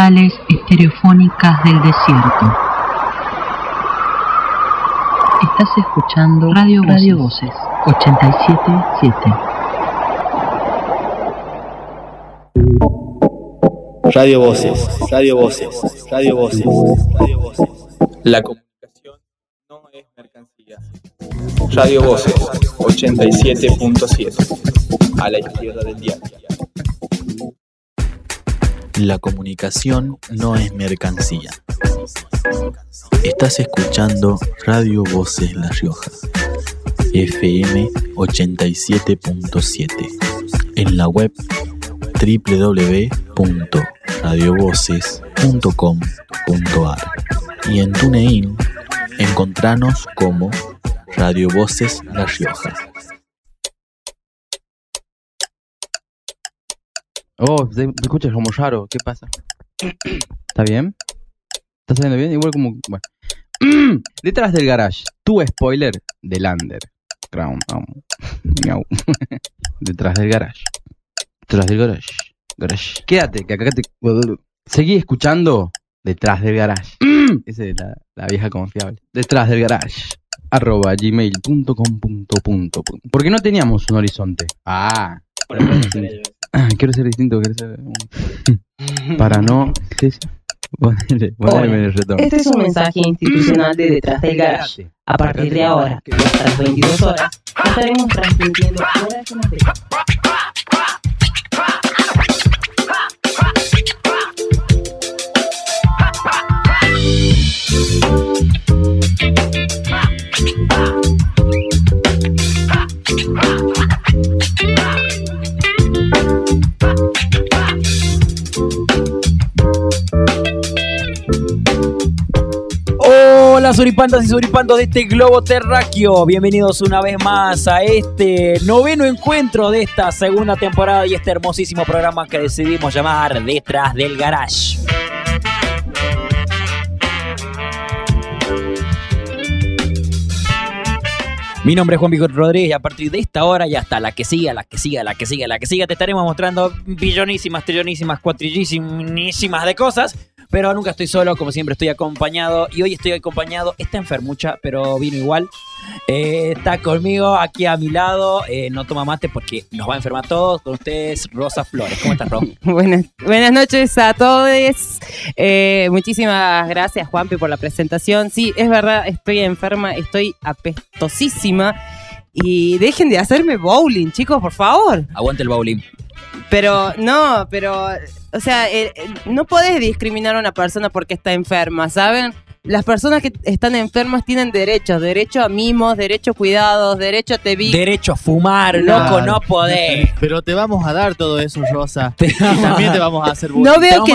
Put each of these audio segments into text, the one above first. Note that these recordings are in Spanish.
Postales estereofónicas del desierto. Estás escuchando Radio Voces 87.7. Radio Voces, Radio Voces, Radio Voces, Radio Voces. La comunicación no es mercancía. Radio Voces 87.7. A la izquierda del diario. La comunicación no es mercancía. Estás escuchando Radio Voces La Rioja, FM 87.7, en la web www.radiovoces.com.ar y en TuneIn encontranos como Radio Voces La Rioja. Oh, te escuchas como raro, ¿qué pasa? ¿Está bien? ¿Está saliendo bien? Igual como... Bueno. Detrás del garage, tu spoiler del underground. Miau. Detrás del garage. Detrás del garage. Quédate, que acá te... Seguí escuchando Detrás del garage. Esa es la vieja confiable. Detrás del garage. @gmail.com. Porque no teníamos un horizonte. Quiero ser distinto, quiero ser... Para no... ¿Qué es? Poneme el retorno. Este es un mensaje institucional de Detrás del Garage. A partir de ahora, hasta las 22 horas, estaremos transmitiendo horas en la fecha. Hola suripandas y suripandos de este globo terráqueo, bienvenidos una vez más a este noveno encuentro de esta segunda temporada y este hermosísimo programa que decidimos llamar Detrás del Garage. Mi nombre es Juan Pico Rodríguez y a partir de esta hora y hasta la que siga, te estaremos mostrando billonísimas, trillonísimas, cuatrillísimas de cosas. Pero nunca estoy solo, como siempre estoy acompañado. Y hoy estoy acompañado, está enfermucha, pero vino igual. Está conmigo, aquí a mi lado. No toma mate porque nos va a enfermar todos. Con ustedes, Rosa Flores. ¿Cómo estás, Ro? Buenas noches a todos. Muchísimas gracias, Juanpi, por la presentación. Sí, es verdad, estoy enferma, estoy apestosísima. Y dejen de hacerme bowling, chicos, por favor. Aguante el bowling. O sea, no podés discriminar a una persona porque está enferma, ¿saben? Las personas que están enfermas tienen derechos. Derecho a mimos, derecho a cuidados, derecho a derecho a fumar, loco, no podés. Pero te vamos a dar todo eso, Rosa. Y también te vamos a hacer bullying. No veo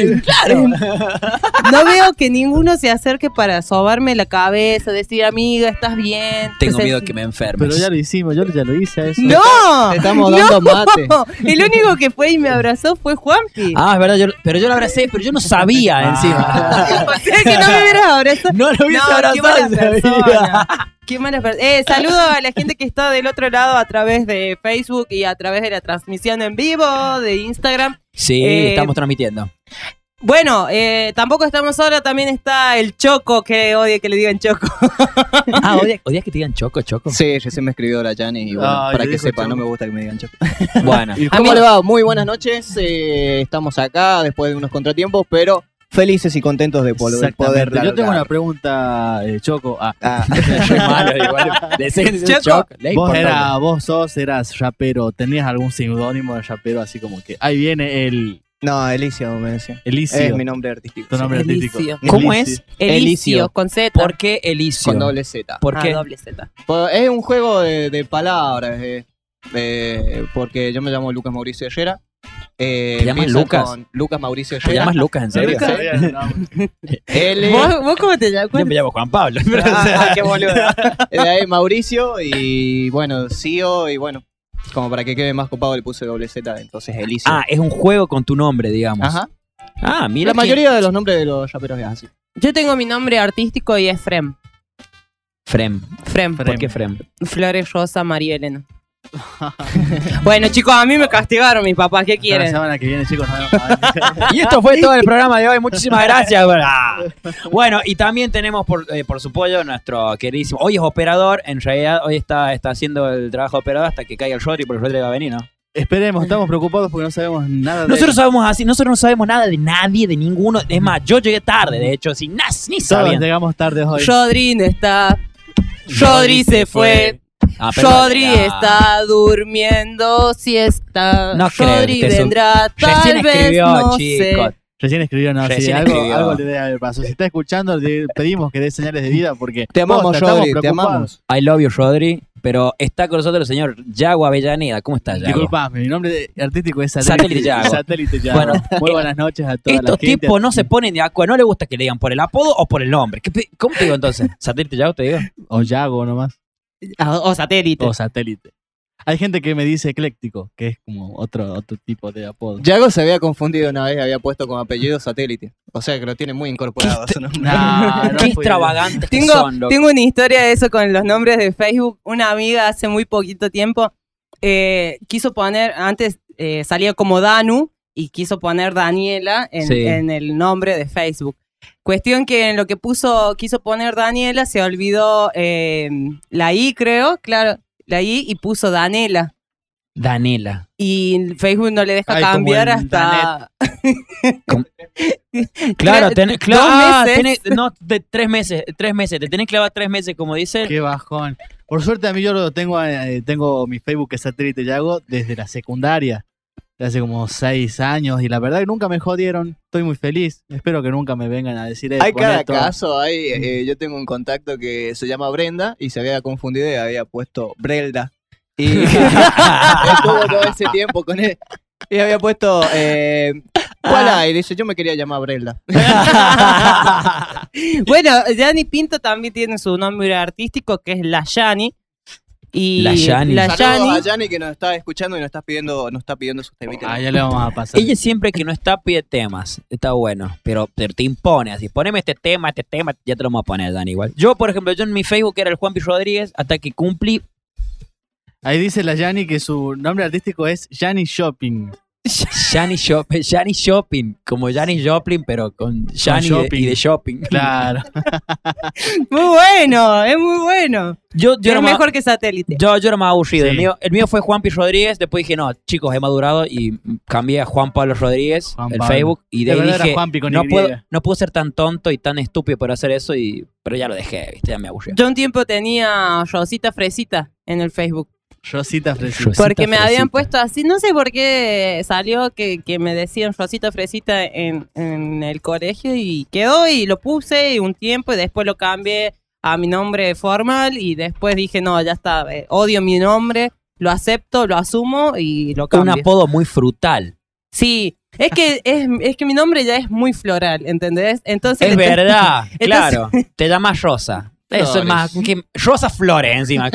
que ninguno se acerque para sobarme la cabeza, decir, amiga, ¿estás bien? Tengo miedo que me enfermes. Pero ya lo hicimos, yo ya lo hice a eso. ¡No! Te estamos dando mate. El único que fue y me abrazó fue Juanpi. Ah, es verdad, pero yo lo abracé, pero yo no sabía encima. O sea que no me hubiera abrazado. No lo hubiese abrazado. Qué mala persona. Saludo a la gente que está del otro lado a través de Facebook y a través de la transmisión en vivo de Instagram. Sí, estamos transmitiendo. Bueno, tampoco estamos solos, también está el Choco, que odia que le digan Choco. ¿Odias que te digan Choco? Sí, recién me escribió la Jani y bueno, para que sepa, Choco. No me gusta que me digan Choco. Bueno. ¿Cómo le va? Muy buenas noches, estamos acá después de unos contratiempos, pero felices y contentos de poder largar. Yo tengo una pregunta, Choco. Soy malo, igual. Choco. Vos eras rapero, ¿tenías algún seudónimo de rapero así como que ahí viene el... No, Elicio me decía. Elicio. Es mi nombre artístico. Tu nombre artístico. ¿Cómo es? Elicio, con Z. ¿Por qué Elicio? Con doble Z. ¿Por qué? Doble Z. Es un juego de palabras, porque yo me llamo Lucas Mauricio Herrera. ¿Te llamas Lucas? Lucas Mauricio Herrera. ¿Te llamas Lucas, en serio? ¿Vos cómo te llamas? Yo me llamo Juan Pablo. Qué boludo. De ahí Mauricio y bueno, Cio y bueno, como para que quede más copado le puse doble Z, entonces Elicio. Ah, es un juego con tu nombre, digamos. Ajá. Ah, mira. La mayoría de los nombres de los raperos es así. Yo tengo mi nombre artístico y es Frem. Frem. Frem. ¿Por qué Frem? Flores Rosa María Elena. Bueno, chicos, a mí me castigaron mis papás. ¿Qué Hasta la quieren? semana que viene, chicos. Nos vemos. Y esto fue todo el programa de hoy. Muchísimas gracias. Bueno, y también tenemos por su pollo nuestro queridísimo. Hoy es operador. En realidad, hoy está haciendo el trabajo de operador hasta que caiga el Rodri, porque el Rodri va a venir, ¿no? Esperemos, estamos preocupados porque no sabemos nada de Nosotros no sabemos nada de nadie, de ninguno. Es más, yo llegué tarde, de hecho, ni Todos sabía. llegamos tarde hoy. Rodri no está. Rodri se fue. Rodri está durmiendo siesta. No creo Rodri que esté vendrá, tal Recién vez, escribió, no chicos. sé. Recién escribió, no, sí, Recién algo escribió. le debe haber pasado. Si está escuchando, le pedimos que dé señales de vida porque Te amamos, posta, estamos Rodri, te preocupados. amamos. I love you, Rodri. Pero está con nosotros el señor Yago Avellaneda. ¿Cómo estás, Yago? Disculpame, mi nombre artístico es Satélite Yago. Satélite Yago. Bueno, Muy buenas noches a toda la Estos gente. tipos no se ponen de acuerdo. No les gusta que le digan por el apodo o por el nombre. ¿Cómo te digo entonces? ¿Satélite Yago te digo? O Yago nomás. O satélite. O Satélite. Hay gente que me dice ecléctico, que es como otro tipo de apodo. Yago se había confundido una vez, había puesto como apellido Satélite. O sea que lo tiene muy incorporado a su nombre. No, Qué fui- extravagantes que Tengo, son, loco. tengo una historia de eso con los nombres de Facebook. Una amiga hace muy poquito tiempo quiso poner, antes salía como Danu y quiso poner Daniela Sí. en el nombre de Facebook. Cuestión que en lo que quiso poner Daniela se olvidó la I, creo, claro, la I y puso Danela. Danela. Y Facebook no le deja Ay, como cambiar el hasta... Claro, Dos meses. de 3 meses. 3 meses. Te tenés que clavar 3 meses, como dice él. Qué bajón. Por suerte a mí yo lo tengo mi Facebook que es Satélite Yago desde la secundaria. De hace como 6 años y la verdad que nunca me jodieron. Estoy muy feliz. Espero que nunca me vengan a decir Hay con cada esto. caso, yo tengo un contacto que se llama Brenda y se había confundido y había puesto Brelda. Y estuvo todo ese tiempo con él. Y había puesto, ¿cuál? Y dice, yo me quería llamar Brelda. Bueno, Yanni Pinto también tiene su nombre artístico que es La Yani. Y La Yani. Saludos Yani. a Yanni que nos está escuchando y nos está pidiendo sus temitas. Ah, ya le vamos a pasar. Ella siempre que no está pide temas. Está bueno. Pero te impone así. Poneme este tema. Ya te lo vamos a poner, Dan, igual. Yo, por ejemplo, en mi Facebook era el Juanpi Rodríguez hasta que cumplí. Ahí dice la Yani que su nombre artístico es Yani Shopping. Janis Shopping. Como Janis Joplin, pero con Janis shopping. y de shopping. Claro. Muy bueno, es muy bueno. Yo Es era más, mejor que satélite. yo era más aburrido. Sí. El mío fue Juanpi Rodríguez. Después dije, no, chicos, he madurado y cambié a Juan Pablo Rodríguez, Juan el Pablo. Facebook. Y de De ahí verdad era dije, Juanpi con no Y. puedo ser tan tonto y tan estúpido por hacer eso. Pero ya lo dejé, ¿viste? Ya me aburrió. Yo un tiempo tenía Rosita Fresita en el Facebook. Rosita Fresita. Rosita Porque me Fresita. habían puesto así, no sé por qué salió que me decían Rosita Fresita en el colegio y quedó y lo puse y un tiempo y después lo cambié a mi nombre formal y después dije, no, ya está, odio mi nombre, lo acepto, lo asumo y lo Un cambio. apodo muy frutal. Sí, es que mi nombre ya es muy floral, ¿entendés? Entonces Es verdad, Entonces- claro. Te llamas Rosa. Eso es Flores. más que Rosa Flores encima.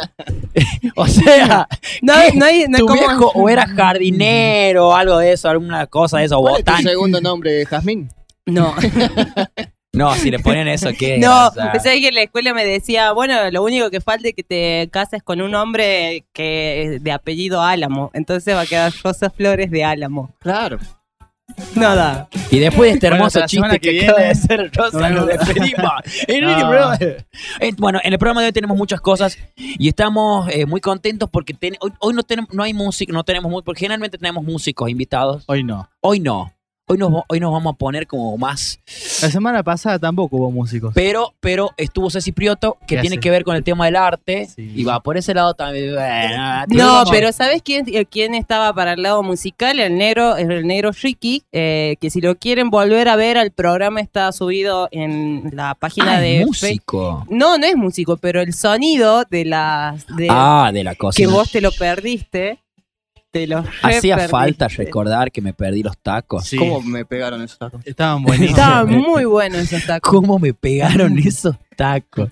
O sea, No, no hay, no tu como- viejo o era jardinero o algo de eso, alguna cosa de eso, ¿Cuál es tu botán. segundo nombre, Jazmín? No. No, si le ponían eso, ¿qué? No, O sea, pensé que en la escuela me decía, bueno, lo único que falta es que te cases con un hombre que es de apellido Álamo. Entonces va a quedar Rosa Flores de Álamo. Claro. Nada. Y después de este Bueno, hermoso hasta la semana chiste que que acaba viene. de ser Rosa, Nos nos vemos. despedimos. No. Bueno, en el programa de hoy tenemos muchas cosas y estamos muy contentos porque hoy no hay música, no tenemos música, porque generalmente tenemos músicos invitados. Hoy no. Hoy no. Hoy nos vamos a poner como más. La semana pasada tampoco hubo músicos. Pero estuvo Ceci Prioto, que ¿Qué tiene hace? que ver con el tema del arte. Sí. Y va por ese lado también. Bueno, No, tuvimos- pero ¿sabes quién estaba para el lado musical? El negro Ricky, que si lo quieren volver a ver, el programa está subido en la página Ah, de es músico. No es músico, pero el sonido de las De la cosa. que vos te lo perdiste, te lo Hacía reperdiste. falta recordar que me perdí los tacos. Sí. ¿Cómo me pegaron esos tacos? Estaban buenísimos. Estaba muy bueno esos tacos. ¿Cómo me pegaron esos tacos?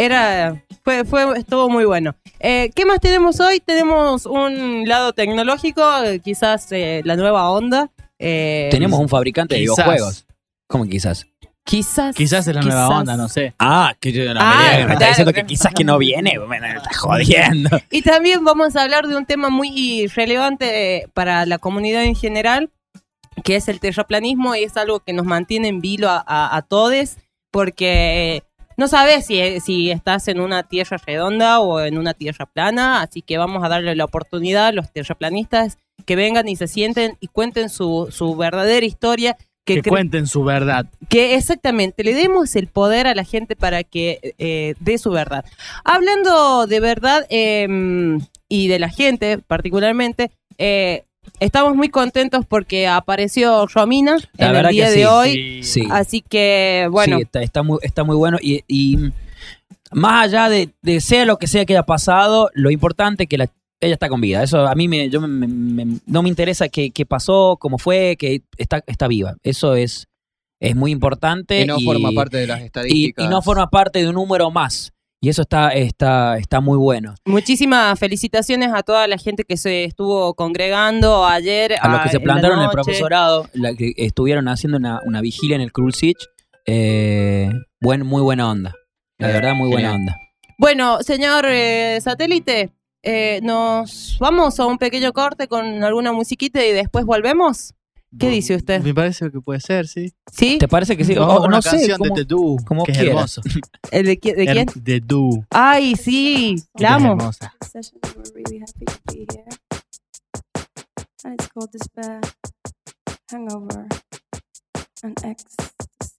Estuvo muy bueno. ¿Qué más tenemos hoy? Tenemos un lado tecnológico, quizás la nueva onda. Tenemos un fabricante de Quizás. videojuegos. ¿Cómo quizás? Quizás Quizás es la nueva onda, no sé. Que yo no Ah, me está claro. diciendo que quizás que no viene. Me está jodiendo. Y también vamos a hablar de un tema muy relevante para la comunidad en general, que es el terraplanismo, y es algo que nos mantiene en vilo a todos, porque no sabes si estás en una tierra redonda o en una tierra plana, así que vamos a darle la oportunidad a los terraplanistas que vengan y se sienten y cuenten su verdadera historia. Que cuenten su verdad. Que exactamente, le demos el poder a la gente para que dé su verdad. Hablando de verdad y de la gente particularmente, estamos muy contentos porque apareció Romina La en el verdad día que de sí, hoy. Sí. Así que, bueno. Sí, está muy bueno. Y más allá de sea lo que sea que haya pasado, lo importante es que ella está con vida. Eso a mí no me interesa qué pasó, cómo fue, que está viva. Eso es muy importante. Y no forma parte de las estadísticas. Y no forma parte de un número más. Y eso está muy bueno. Muchísimas felicitaciones a toda la gente que se estuvo congregando ayer. A los que se plantaron en el noche. profesorado, la que estuvieron haciendo una vigilia en el Krulsich. Muy buena onda. La verdad, muy buena onda. Bueno, señor Satélite, nos vamos a un pequeño corte con alguna musiquita y después volvemos. ¿Qué dice usted? Me parece que puede ser, sí. ¿Sí? ¿Te parece que sí? Una No sé, canción de The Do, como que es quieras. hermoso. ¿De quién? The Do. Ay, sí, que la es amo. hermosa. Session, we're really happy to be here. And it's called Despair, Hangover, and Ecstasy.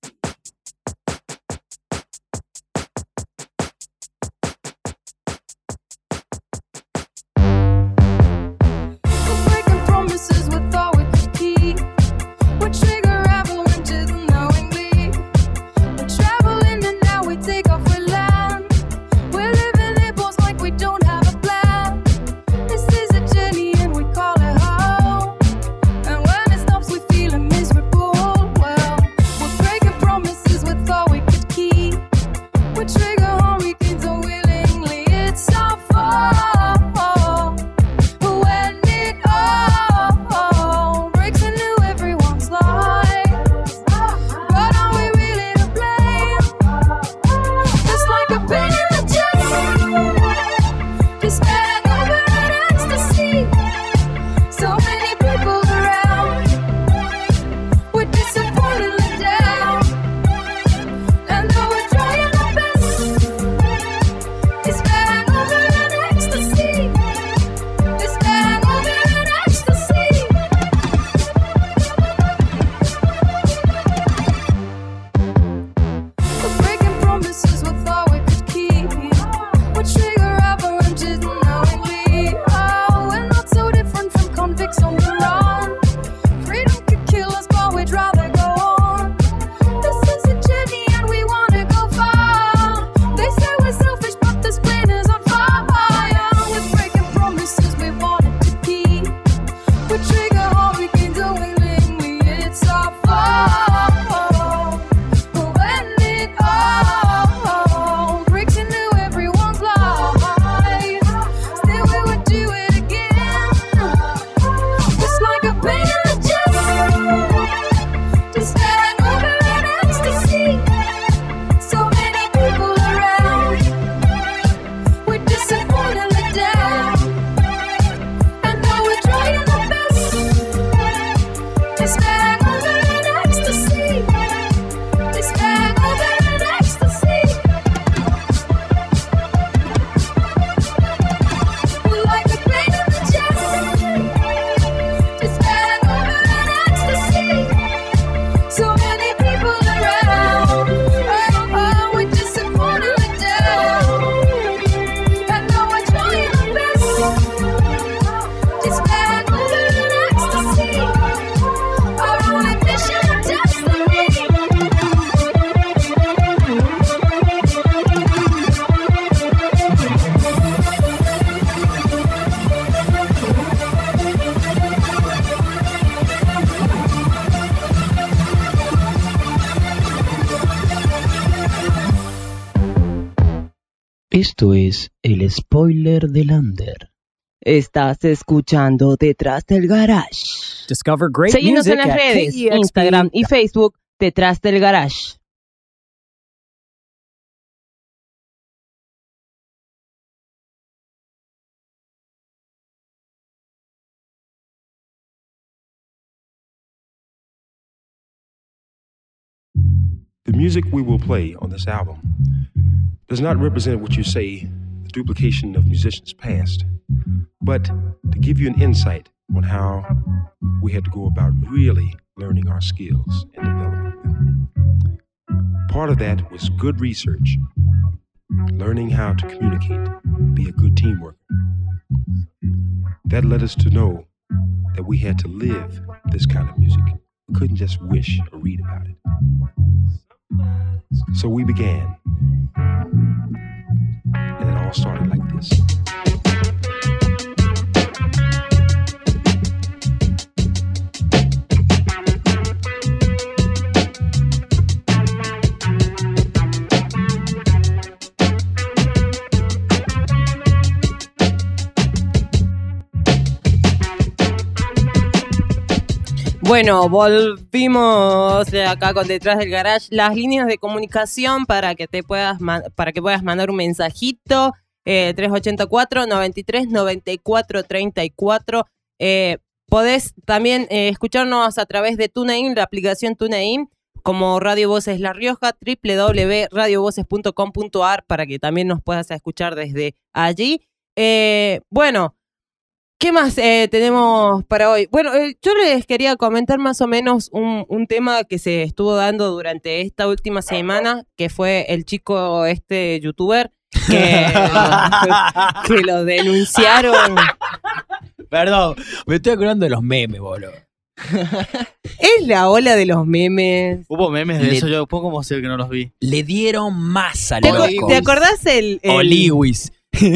We're breaking promises with all we could keep. We trigger avalanches unknowingly. We're traveling and now we take off, we land. We're living labels like we don't have a plan. This is a journey and we call it home. And when it stops we feel miserable. Well, we're breaking promises with all we could keep. We trigger hurricanes unwillingly. It's our fault. When it all breaks into everyone's lives, but are we really to blame? Just like a pain in the chest, despair over an ecstasy. So many people around, we're disappointed, let down. And though we're trying our best, despair over an ecstasy. Despair over an ecstasy. We're breaking promises with all we could keep. We trigger avalanches unknowingly. Oh, we're not so different from convicts on the run. Freedom could kill us, but we'd rather go on. This is a journey and we wanna go far. They say we're selfish, but this plane is on fire. We're breaking promises we wanted to keep. We trigger hurricanes unwillingly. It's our fault. When it all breaks into everyone's life, still we would do it again. Just like a pain in the chest, despair over an ecstasy. So many people around, we're disappointed, let down. And though we're trying our best, despair over an ecstasy. Despair over an ecstasy. Like a pain in the chest, despair over an ecstasy. So many people around, we're disappointed, let down. And though we're trying our best, despair over an ecstasy. Our only mission and destiny. Esto es el spoiler de Lander. Estás escuchando Detrás del Garage. Discover great Seguinos music en las at redes, KEXP. Instagram y Facebook, Detrás del Garage. The music we will play on this album does not represent what you say, the duplication of musicians past, but to give you an insight on how we had to go about really learning our skills and developing them. Part of that was good research, learning how to communicate, be a good team worker. That led us to know that we had to live this kind of music. We couldn't just wish or read about it. So we began. And it all started like this. Bueno, volvimos de acá con Detrás del Garage. Las líneas de comunicación para que puedas mandar un mensajito. 384-93-94-34. Podés también escucharnos a través de TuneIn, la aplicación TuneIn, como Radio Voces La Rioja, www.radiovoces.com.ar, para que también nos puedas escuchar desde allí. Bueno, ¿qué más tenemos para hoy? Bueno, yo les quería comentar más o menos un tema que se estuvo dando durante esta última semana, que fue el chico youtuber que lo denunciaron. Perdón, me estoy acordando de los memes, boludo. Es la ola de los memes. Hubo memes de eso, yo puedo como ser que no los vi. Le dieron masa, loco. ¿Te acordás el Lewis?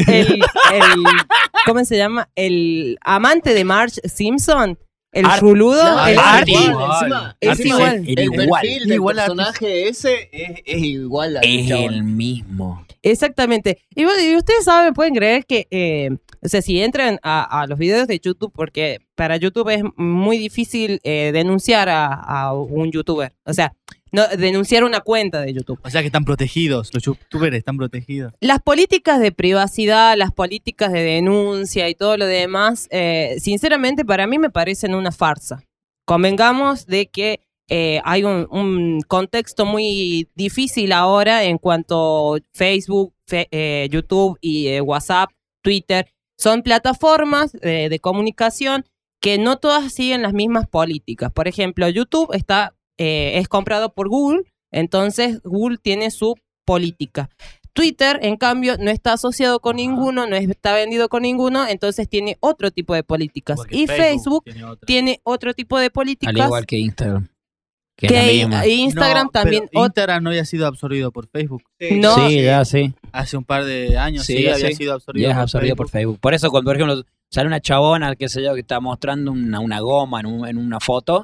¿Cómo se llama? El amante de Marge Simpson. El ruludo, el Artie. Es igual. El perfil del personaje ese es igual al chabón. El mismo. Exactamente. Y ustedes saben, pueden creer que, o sea, si entran a los videos de YouTube, porque para YouTube es muy difícil denunciar a un youtuber. O sea, no, denunciar una cuenta de YouTube. O sea que están protegidos, los youtubers están protegidos. Las políticas de privacidad, las políticas de denuncia y todo lo demás, sinceramente para mí me parecen una farsa. Convengamos de que hay un contexto muy difícil ahora en cuanto Facebook, YouTube y WhatsApp, Twitter, son plataformas de comunicación que no todas siguen las mismas políticas. Por ejemplo, YouTube es comprado por Google, entonces Google tiene su política. Twitter, en cambio, no está asociado con ninguno, no está vendido con ninguno, entonces tiene otro tipo de políticas. Porque Y Facebook tiene otro tipo de políticas. Al igual que Instagram. Instagram también. Instagram no había sido absorbido por Facebook. No, sí, ya sí. Hace un par de años sí había sido absorbido. Ya es absorbido por Facebook. Por eso, cuando por ejemplo sale una chabona, qué sé yo, que está mostrando una goma en una foto,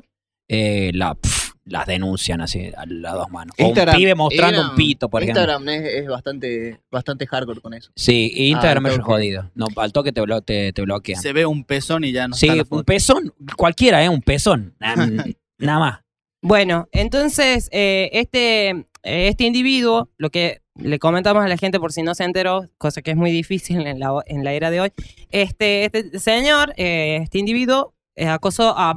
las denuncian así a las dos manos. Instagram, o un pibe mostrando un pito, por Instagram ejemplo. es bastante hardcore con eso. Sí, Instagram es jodido. No, al toque te bloquean. Se ve un pezón y ya no sí, está la foto. un pezón, cualquiera, un pezón. Nada más. Bueno, entonces este individuo, lo que le comentamos a la gente por si no se enteró, cosa que es muy difícil en la era de hoy, este señor, este individuo, acosó a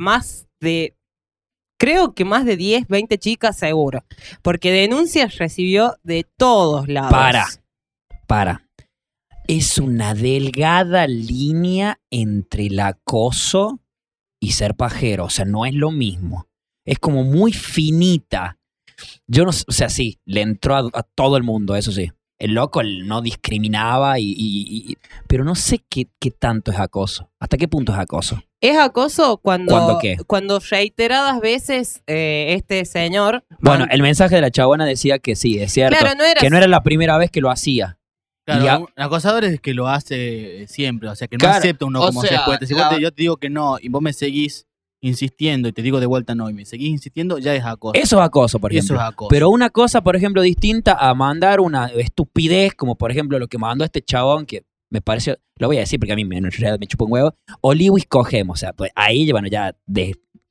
creo que más de 10, 20 chicas seguro, porque denuncias recibió de todos lados. Para. Es una delgada línea entre el acoso y ser pajero, o sea, no es lo mismo. Es como muy finita. Yo no, o sea, sí, le entró a todo el mundo, eso sí. El loco no discriminaba pero no sé qué tanto es acoso. ¿Hasta qué punto es acoso? Es acoso ¿Cuándo qué? Cuando reiteradas veces este señor... Bueno, el mensaje de la chabona decía que sí, es cierto. Claro, que no era la primera vez que lo hacía. Claro, un acosador es que lo hace siempre, o sea, que no acepta uno como respuesta. Si yo te digo que no y vos me seguís insistiendo y te digo de vuelta no y me seguís insistiendo, ya es acoso. Eso es acoso, por ejemplo. Eso es acoso. Pero una cosa, por ejemplo, distinta a mandar una estupidez, como por ejemplo lo que mandó este chabón, que me pareció, lo voy a decir porque a mí en realidad me chupa un huevo, o Lewis cogemos, o sea, pues ahí, bueno, ya y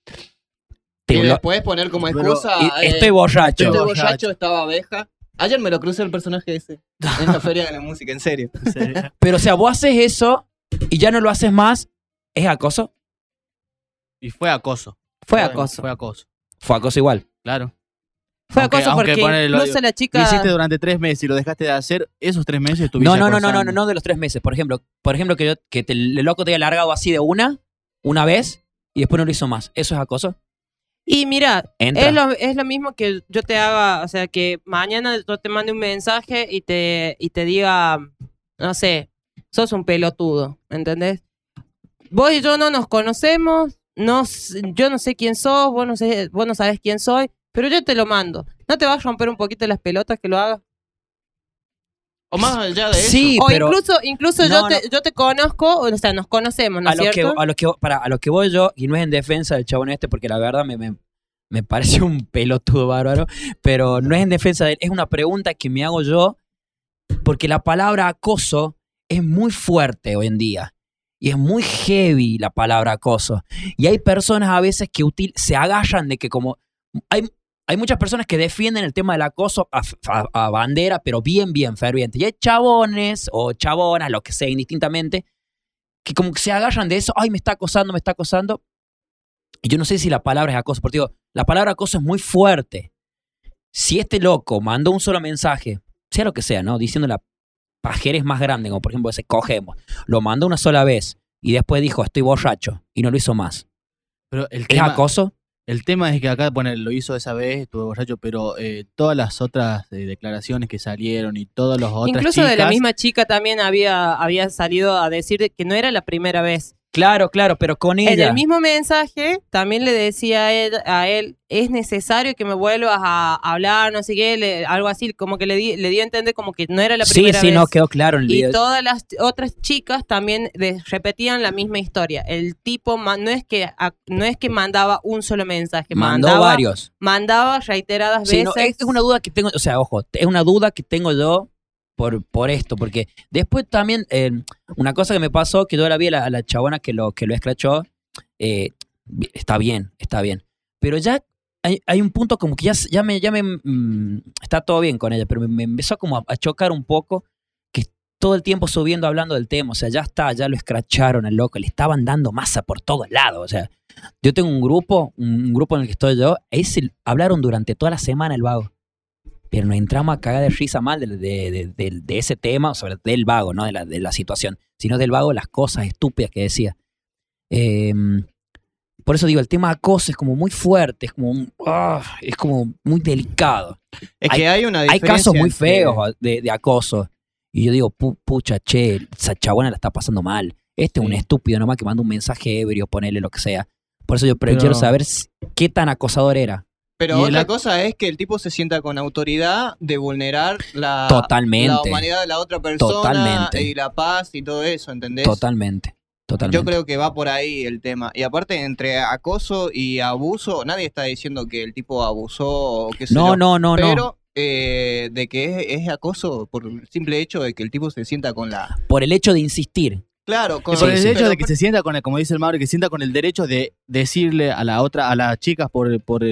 le puedes poner como excusa... estoy borracho. Estoy borracho, estaba abeja. Ayer me lo crucé el personaje ese en la Feria de la Música, en serio. Pero o sea, vos haces eso y ya no lo haces más, ¿es acoso? Y fue acoso. Fue acoso. Fue acoso. Fue acoso igual. Claro. Fue acoso porque ponele, incluso la chica... Lo hiciste durante 3 meses y lo dejaste de hacer, esos 3 meses estuviste No de los 3 meses. Por ejemplo el loco te haya largado así de una vez y después no lo hizo más. ¿Eso es acoso? Y mira, Entra. es lo mismo que yo te haga, o sea, que mañana yo te mande un mensaje y te diga, no sé, sos un pelotudo, ¿entendés? Vos y yo no nos conocemos, yo no sé quién sos, vos no sabés quién soy, pero yo te lo mando. ¿No te vas a romper un poquito las pelotas que lo haga? O más allá de eso. Sí, O pero incluso No, yo te conozco, o sea, nos conocemos, ¿no es cierto? a lo que voy yo, y no es en defensa del chabón porque la verdad me parece un pelotudo bárbaro, pero no es en defensa de él, es una pregunta que me hago yo, porque la palabra acoso es muy fuerte hoy en día. Y es muy heavy la palabra acoso. Y hay personas a veces que se agallan de que como... Hay muchas personas que defienden el tema del acoso a bandera, pero bien ferviente. Y hay chabones o chabonas, lo que sea, indistintamente, que como que se agarran de eso. Ay, me está acosando. Y yo no sé si la palabra es acoso, porque digo, la palabra acoso es muy fuerte. Si este loco mandó un solo mensaje, sea lo que sea, ¿no? Diciendo la pajeres más grande, como por ejemplo ese cogemos, lo mandó una sola vez y después dijo estoy borracho y no lo hizo más. Pero ¿Es acoso? El tema es que acá lo hizo esa vez, estuve borracho, pero todas las otras declaraciones que salieron y todas las otras Incluso chicas... de la misma chica también había salido a decir que no era la primera vez. Claro, pero con ella. En el mismo mensaje también le decía a él es necesario que me vuelvas a hablar, no sé qué, algo así, como que le dio a entender como que no era la primera vez. Sí, no, quedó claro en el video. Y todas las otras chicas también repetían la misma historia. El tipo no es que mandaba un solo mensaje, mandó varios. Mandaba reiteradas veces. No, es una duda que tengo, o sea, ojo, es una duda que tengo yo por esto, porque después también una cosa que me pasó, que yo la vi a la chabona que lo escrachó, está bien, pero ya hay un punto como que ya me está todo bien con ella, pero me empezó como a chocar un poco que todo el tiempo subiendo hablando del tema, o sea, ya lo escracharon al loco, le estaban dando masa por todos lados, o sea, yo tengo un grupo en el que estoy yo, hablaron durante toda la semana el vago. Pero nos entramos a cagar de risa mal de ese tema, sobre del vago, no de la situación, sino del vago, las cosas estúpidas que decía. Por eso digo, el tema acoso es como muy fuerte, es como muy delicado. Es que hay una Hay diferencia casos muy entre- feos de acoso. Y yo digo, pucha, esa chabona la está pasando mal. Este es un estúpido nomás que manda un mensaje ebrio, ponele lo que sea. Por eso yo quiero saber qué tan acosador era. Pero otra cosa es que el tipo se sienta con autoridad de vulnerar Totalmente. la humanidad de la otra persona. Totalmente. Y la paz y todo eso, ¿entendés? Totalmente. Yo creo que va por ahí el tema. Y aparte, entre acoso y abuso, nadie está diciendo que el tipo abusó o qué sé yo. No. Pero de que es acoso por el simple hecho de que el tipo se sienta con la... Por el hecho de insistir. Claro, Por el hecho de que se sienta con como dice el Mauro, que se sienta con el derecho de decirle a las chicas por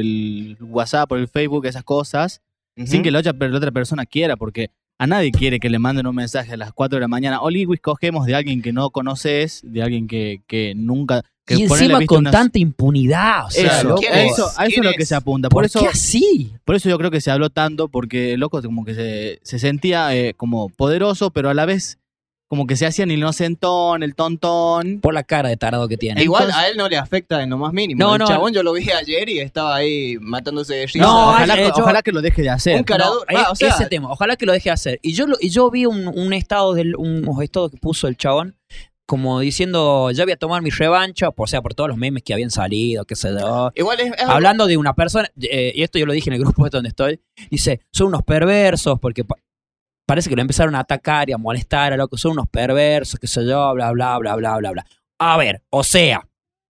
el WhatsApp, por el Facebook, esas cosas, sin que la otra persona quiera, porque a nadie quiere que le manden un mensaje a las 4 de la mañana. Oliwis, cogemos de alguien que no conoces, de alguien que nunca... Que Y encima con tanta impunidad. O sea, eso, loco. a eso es lo que se apunta. ¿Por eso, qué así? Por eso yo creo que se habló tanto, porque el loco como que se sentía como poderoso, pero a la vez como que se hacía el inocentón, el tontón. Por la cara de tarado que tiene. Igual a él no le afecta en lo más mínimo. No, el no. chabón yo lo vi ayer y estaba ahí matándose de risa. No, ojalá que lo deje de hacer. Un carador. O sea, ese tema, ojalá que lo deje de hacer. Y yo vi unos estados que puso el chabón, como diciendo, ya voy a tomar mi revancha, por todos los memes que habían salido, qué sé yo. igual es Hablando de una persona, y esto yo lo dije en el grupo donde estoy, dice, son unos perversos, porque parece que lo empezaron a atacar y a molestar a lo que son unos perversos, qué sé yo, bla, bla, bla, bla, bla, bla. A ver, o sea,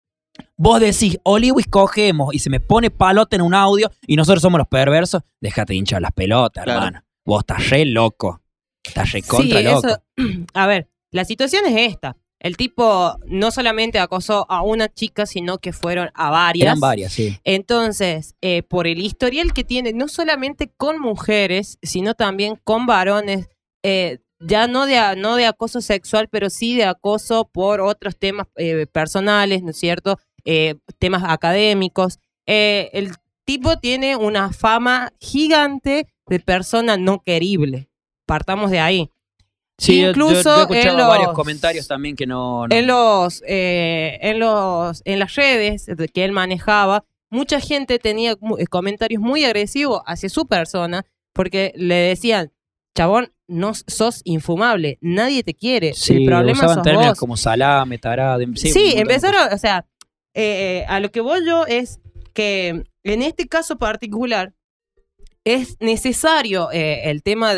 vos decís, Oliwis cogemos y se me pone palote en un audio y nosotros somos los perversos, déjate hinchar las pelotas, Claro. hermano. Vos estás re loco. Estás re contra Sí, loco. eso- a ver, la situación es esta. El tipo no solamente acosó a una chica, sino que fueron a varias. Eran varias, sí. Entonces, por el historial que tiene, no solamente con mujeres, sino también con varones, ya no de acoso sexual, pero sí de acoso por otros temas personales, ¿no es cierto? Temas académicos. El tipo tiene una fama gigante de persona no querible. Partamos de ahí. Sí, Incluso yo he escuchado en varios los- comentarios también que no. En las redes que él manejaba, mucha gente tenía comentarios muy agresivos hacia su persona porque le decían, chabón, no sos infumable, nadie te quiere, Sí, el problema usaban sos términos vos. como salame, tarada. Sí, empezaron, o sea, a lo que voy yo es que en este caso particular es necesario el tema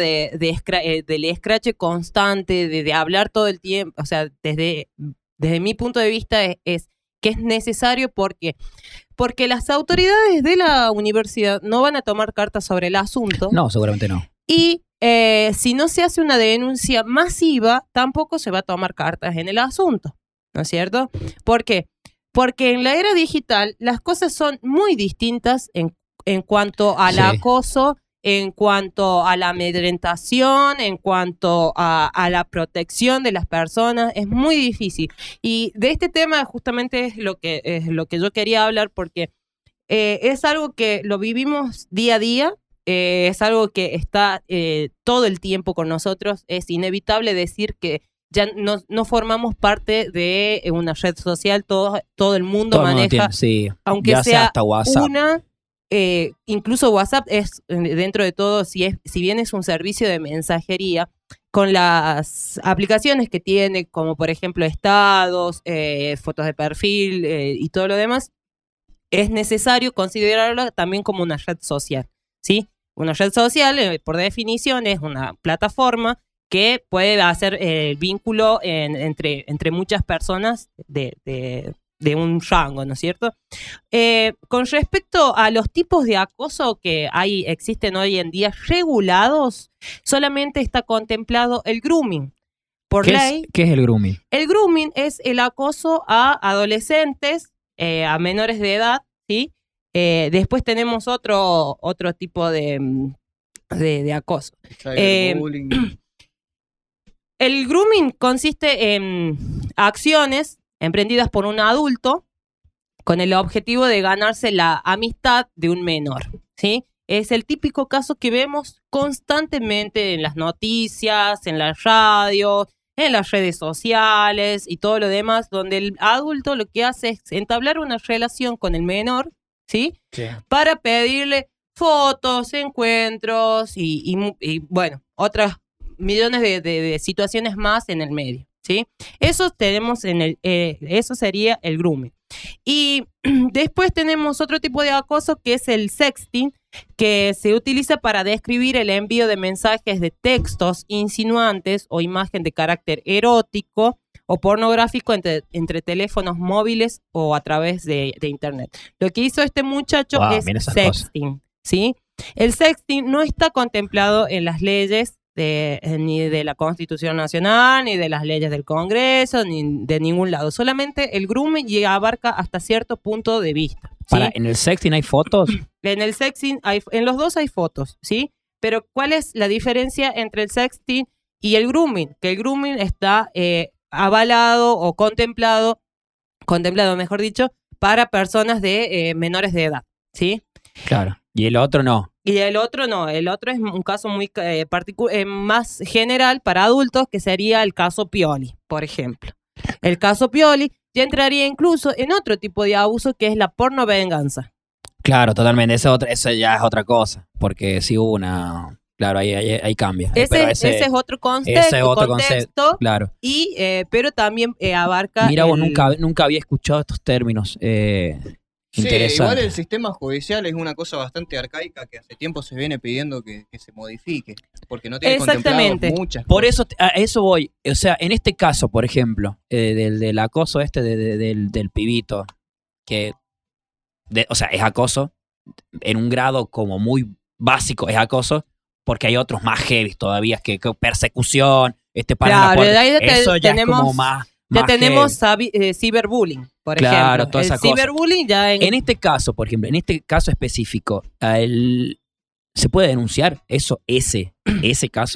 del escrache constante, de hablar todo el tiempo, o sea, desde mi punto de vista es que es necesario porque las autoridades de la universidad no van a tomar cartas sobre el asunto. No, seguramente no. Y si no se hace una denuncia masiva, tampoco se va a tomar cartas en el asunto, ¿no es cierto? ¿Por qué? Porque en la era digital las cosas son muy distintas en cuanto al Sí. acoso, en cuanto a la amedrentación, en cuanto a la protección de las personas. Es muy difícil. Y de este tema justamente es lo que yo quería hablar porque es algo que lo vivimos día a día. Es algo que está todo el tiempo con nosotros. Es inevitable decir que ya no formamos parte de una red social. Todo el mundo Todo el mundo maneja, tiene, sí. aunque Ya sea sea hasta WhatsApp. incluso WhatsApp es, dentro de todo, si bien es un servicio de mensajería, con las aplicaciones que tiene, como por ejemplo estados, fotos de perfil y todo lo demás, es necesario considerarlo también como una red social, ¿sí? Una red social, por definición, es una plataforma que puede hacer el vínculo entre muchas personas de un rango, ¿no es cierto? Con respecto a los tipos de acoso que existen hoy en día regulados, solamente está contemplado el grooming. Por ley, ¿Qué es el grooming? el grooming es el acoso a adolescentes, a menores de edad, ¿sí? Después tenemos otro tipo de acoso. Cyberbullying. El grooming consiste en acciones emprendidas por un adulto con el objetivo de ganarse la amistad de un menor, ¿sí? Es el típico caso que vemos constantemente en las noticias, en la radio, en las redes sociales y todo lo demás, donde el adulto lo que hace es entablar una relación con el menor, ¿sí? Sí. Para pedirle fotos, encuentros y bueno, otras millones de situaciones más en el medio, ¿sí? Eso tenemos eso sería el grooming. Y después tenemos otro tipo de acoso que es el sexting, que se utiliza para describir el envío de mensajes de textos insinuantes o imagen de carácter erótico o pornográfico entre teléfonos móviles o a través de internet. Lo que hizo este muchacho es mira esas cosas. sexting, ¿sí? El sexting no está contemplado en las leyes ni de la Constitución Nacional, ni de las leyes del Congreso, ni de ningún lado. Solamente el grooming abarca hasta cierto punto de vista, ¿sí? ¿En el sexting hay fotos? En el sexting, en los dos hay fotos, ¿sí? Pero ¿cuál es la diferencia entre el sexting y el grooming? Que el grooming está avalado o contemplado, mejor dicho, para personas de menores de edad, ¿sí? Claro. Y el otro no. Y el otro no, el otro es un caso muy más general para adultos, que sería el caso Pioli, por ejemplo. El caso Pioli ya entraría incluso en otro tipo de abuso, que es la pornovenganza. Claro, totalmente. Eso ya es otra cosa. Porque si hubo una. Claro, ahí cambia. Pero Ese es otro contexto, ese es otro concepto. Claro. Y, pero también abarca. Mira, vos nunca había escuchado estos términos. Sí, Interesante. igual el sistema judicial es una cosa bastante arcaica que hace tiempo se viene pidiendo que se modifique, porque no tiene contemplado muchas Por cosas. eso, a eso voy. O sea, en este caso, por ejemplo, del acoso del pibito, que, o sea, es acoso, en un grado como muy básico es acoso, porque hay otros más heavy todavía, que persecución, para Claro, ahí eso ya tenemos, es como más ya tenemos heavy. ciberbullying, por Claro, ejemplo. toda esa El cosa. ciberbullying ya En este caso, por ejemplo, en este caso específico, ¿se puede denunciar ese caso?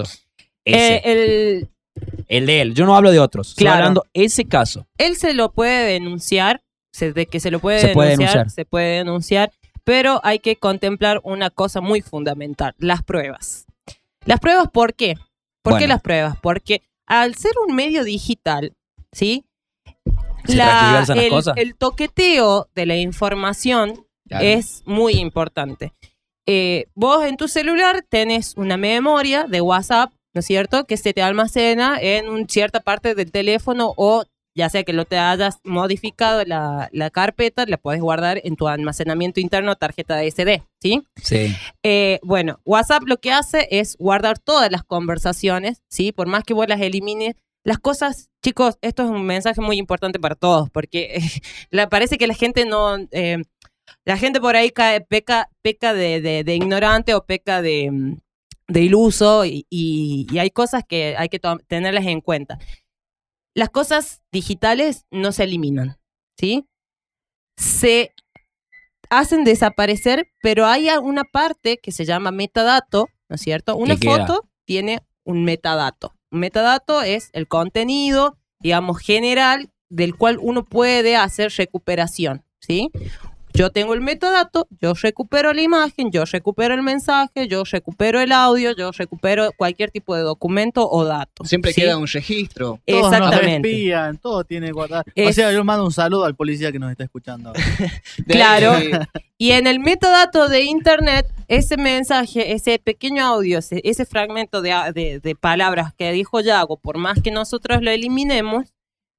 El de él. Yo no hablo de otros. Estoy Claro. hablando ese caso. él se lo puede denunciar, de que se lo puede Se puede denunciar, denunciar. se puede denunciar, pero hay que contemplar una cosa muy fundamental, las pruebas. ¿Las pruebas por qué? ¿Por qué las pruebas? Porque al ser un medio digital, ¿sí? El toqueteo de la información es muy importante. Vos en tu celular tenés una memoria de WhatsApp, ¿no es cierto?, que se te almacena en cierta parte del teléfono, o ya sea que lo te hayas modificado la carpeta, la podés guardar en tu almacenamiento interno, tarjeta de SD, ¿sí? Sí. Bueno, WhatsApp lo que hace es guardar todas las conversaciones, ¿sí? Por más que vos las elimines, las cosas, chicos, esto es un mensaje muy importante para todos, porque parece que la gente no... la gente por ahí peca de ignorante o peca de iluso y hay cosas que hay que tenerlas en cuenta. Las cosas digitales no se eliminan, ¿sí? Se hacen desaparecer, pero hay una parte que se llama metadato, ¿no es cierto? Una foto tiene un metadato. Un metadato es el contenido, digamos, general del cual uno puede hacer recuperación, ¿sí? Yo tengo el metadato, yo recupero la imagen, yo recupero el mensaje, yo recupero el audio, yo recupero cualquier tipo de documento o dato. Siempre ¿sí? queda un registro. Todos Exactamente. nos espían, todo tiene guardado. O sea, yo mando un saludo al policía que nos está escuchando. Claro. Y en el metadato de internet, ese mensaje, ese pequeño audio, ese fragmento de palabras que dijo Yago, por más que nosotros lo eliminemos,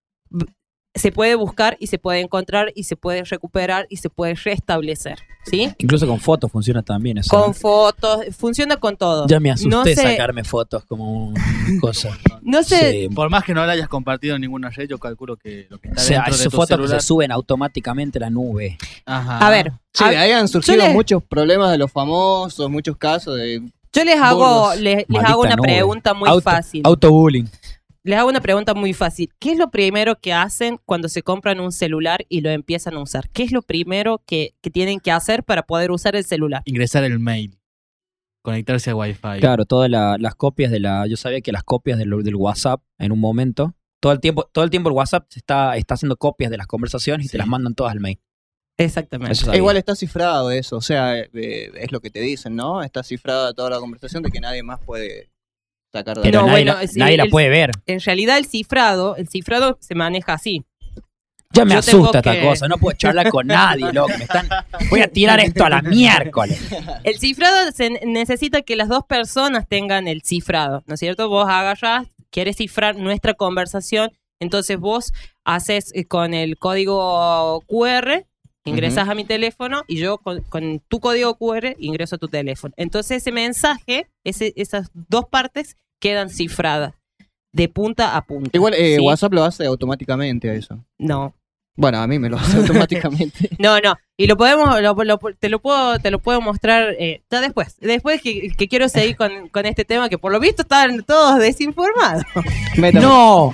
se puede buscar y se puede encontrar y se puede recuperar y se puede restablecer, ¿sí? Incluso con fotos funciona también eso. Con fotos, funciona con todo. Ya me asusté No sé- sacarme fotos como cosa. No sé, Sí. Por más que no la hayas compartido en ninguna red, yo calculo que lo que O está sea, dentro de sus tu fotos celular... se suben automáticamente a la nube. Ajá. a ver, Sí, de ahí han surgido yo les- muchos problemas de los famosos, muchos casos de... yo les hago, Burros. les Maldita hago una nube. pregunta muy fácil. Autobullying. Les hago una pregunta muy fácil. ¿Qué es lo primero que hacen cuando se compran un celular y lo empiezan a usar? ¿Qué es lo primero que tienen que hacer para poder usar el celular? Ingresar el mail. Conectarse a Wi-Fi. Claro, todas las copias de la... Yo sabía que las copias del WhatsApp en un momento... Todo el tiempo el WhatsApp está haciendo copias de las conversaciones y te las mandan todas al mail. Exactamente. Eso sabía. Igual está cifrado eso, o sea, es lo que te dicen, ¿no? Está cifrada toda la conversación de que nadie más puede sacar de Pero No, nadie, bueno, nadie la puede ver. En realidad el cifrado se maneja así. Ya me Yo tengo asusta esta que- cosa. No puedo charlar con nadie, loco. Voy a tirar esto a la miércoles. El cifrado se necesita que las dos personas tengan el cifrado, ¿no es cierto? Vos agarrás, quieres cifrar nuestra conversación, entonces vos haces con el código QR, ingresas a mi teléfono y yo con tu código QR ingreso a tu teléfono. Entonces ese mensaje, esas dos partes quedan cifradas de punta a punta. Igual ¿sí? WhatsApp lo hace automáticamente a eso. No. Bueno, a mí me lo hace automáticamente. No. Y lo podemos, te lo puedo mostrar ya después. Después que quiero seguir con este tema que por lo visto están todos desinformados. No.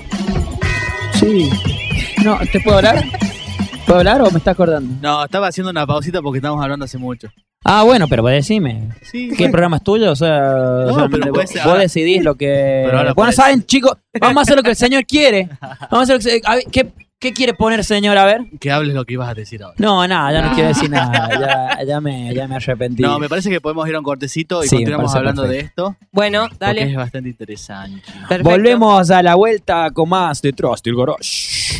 Sí. No, ¿te puedo hablar? ¿Puedo hablar o me estás acordando? No, estaba haciendo una pausita porque estamos hablando hace mucho. Ah, bueno, pero decime. Sí, ¿Qué programa es tuyo? O sea, pero puede ser vos ahora. decidís lo que... Pero ahora Bueno, puede saben, chicos, vamos a hacer lo que el señor quiere. Vamos a hacer lo que... A ver, ¿qué quiere poner, señor? A ver. Que hables lo que ibas a decir ahora. No, nada, ya no quiero decir nada. Ya me arrepentí. No, me parece que podemos ir a un cortecito y Sí, me continuamos parece hablando perfecto. de esto. Bueno, Porque dale. es bastante interesante. Perfecto. Volvemos a la vuelta con más de Trust el Garage.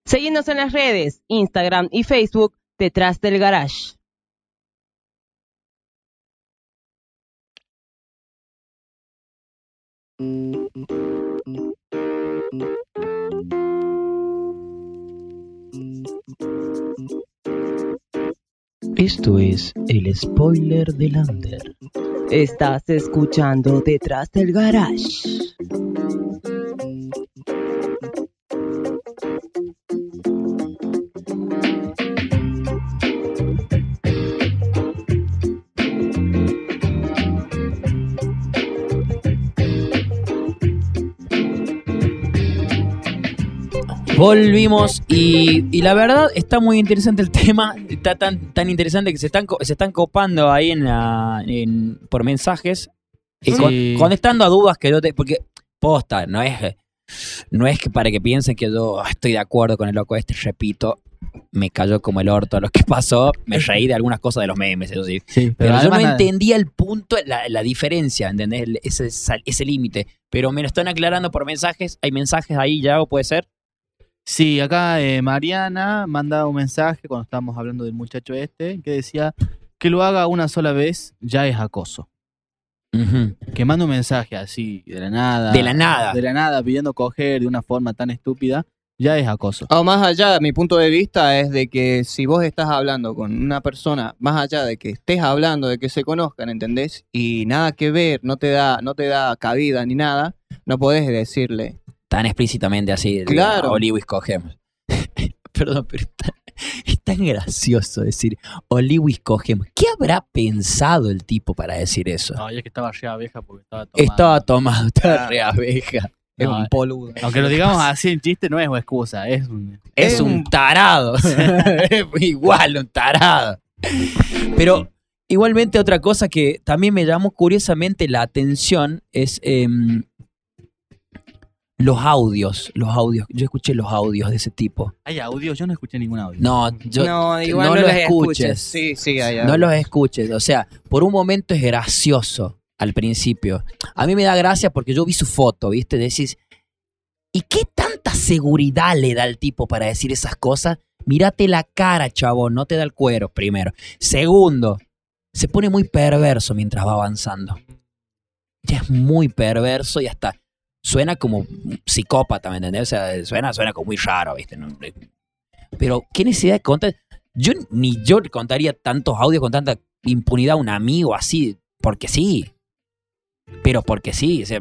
Seguinos en las redes, Instagram y Facebook, Detrás del Garage. Esto es el spoiler del Under. Estás escuchando Detrás del Garage. Volvimos y la verdad está muy interesante el tema, está tan interesante que se están copando ahí por mensajes y contestando a dudas que yo porque posta, no es que para que piensen que yo estoy de acuerdo con el loco repito, me cayó como el orto lo que pasó, me reí de algunas cosas de los memes, eso sí. Pero yo no entendía el punto, la diferencia, ¿entendés? Ese límite, pero me lo están aclarando por mensajes, hay mensajes ahí ya, ¿o puede ser? Sí, acá Mariana manda un mensaje cuando estábamos hablando del muchacho que decía que lo haga una sola vez ya es acoso. Que manda un mensaje así, de la nada, pidiendo coger de una forma tan estúpida, ya es acoso. Más allá, mi punto de vista es de que si vos estás hablando con una persona, más allá de que estés hablando, de que se conozcan, ¿entendés? Y nada que ver, no te da cabida ni nada, no podés decirle tan explícitamente así, claro. Oliwis cogemos. Perdón, pero es tan gracioso decir Oliwis cogemos. ¿Qué habrá pensado el tipo para decir eso? No, es que estaba re abeja porque estaba tomado, re abeja. Es un poludo. Aunque lo digamos así en chiste, no es excusa, es un tarado. Igual, un tarado. Pero igualmente otra cosa que también me llamó curiosamente la atención es los audios. Yo escuché los audios de ese tipo. ¿Hay audios? Yo no escuché ningún audio. Igual no los escuches. Sí, hay no los escuches. O sea, por un momento es gracioso al principio. A mí me da gracia porque yo vi su foto, ¿viste? Decís, ¿y qué tanta seguridad le da al tipo para decir esas cosas? Mírate la cara, chabón, no te da el cuero, primero. Segundo, se pone muy perverso mientras va avanzando. Ya es muy perverso y hasta suena como psicópata, ¿me entendés? O sea, suena como muy raro, ¿viste? Pero, ¿qué necesidad de contar? Yo le contaría tantos audios con tanta impunidad a un amigo así, porque sí. Pero porque sí, o sea,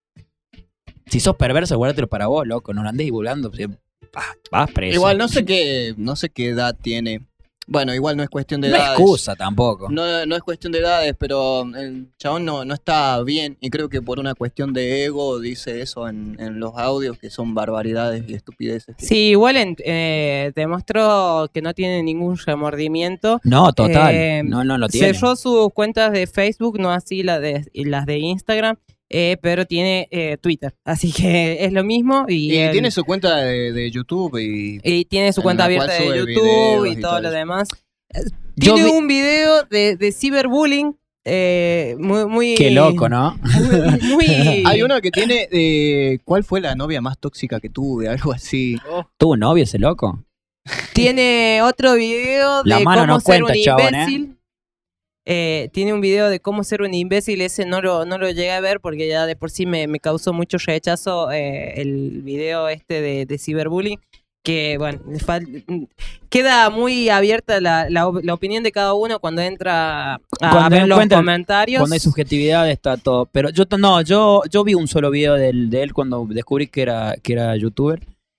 si sos perverso, guárdatelo para vos, loco, no lo andes divulgando, o sea, vas preso. Igual no sé qué edad tiene. Bueno, igual no es cuestión de edades. No es excusa tampoco. No es cuestión de edades, pero el chabón no está bien y creo que por una cuestión de ego dice eso en los audios que son barbaridades y estupideces. Sí, igual demostró que no tiene ningún remordimiento. No, total, no lo tiene. Cerró sus cuentas de Facebook, no así las de Instagram. Pero tiene Twitter, así que es lo mismo. Y tiene su cuenta de YouTube y tiene su cuenta abierta de YouTube y todo lo demás. Tiene un video de ciberbullying muy... Qué loco, ¿no? muy... Hay uno que tiene... ¿Cuál fue la novia más tóxica que tuve? Algo así. ¿Tuvo novia ese loco? Tiene otro video de cómo ser un imbécil. Tiene un video de cómo ser un imbécil, ese no lo llegué a ver porque ya de por sí me causó mucho rechazo el video de ciberbullying, que bueno, queda muy abierta la opinión de cada uno cuando entra a ver los comentarios. Cuando hay subjetividad está todo, pero yo vi un solo video de él cuando descubrí que era youtuber.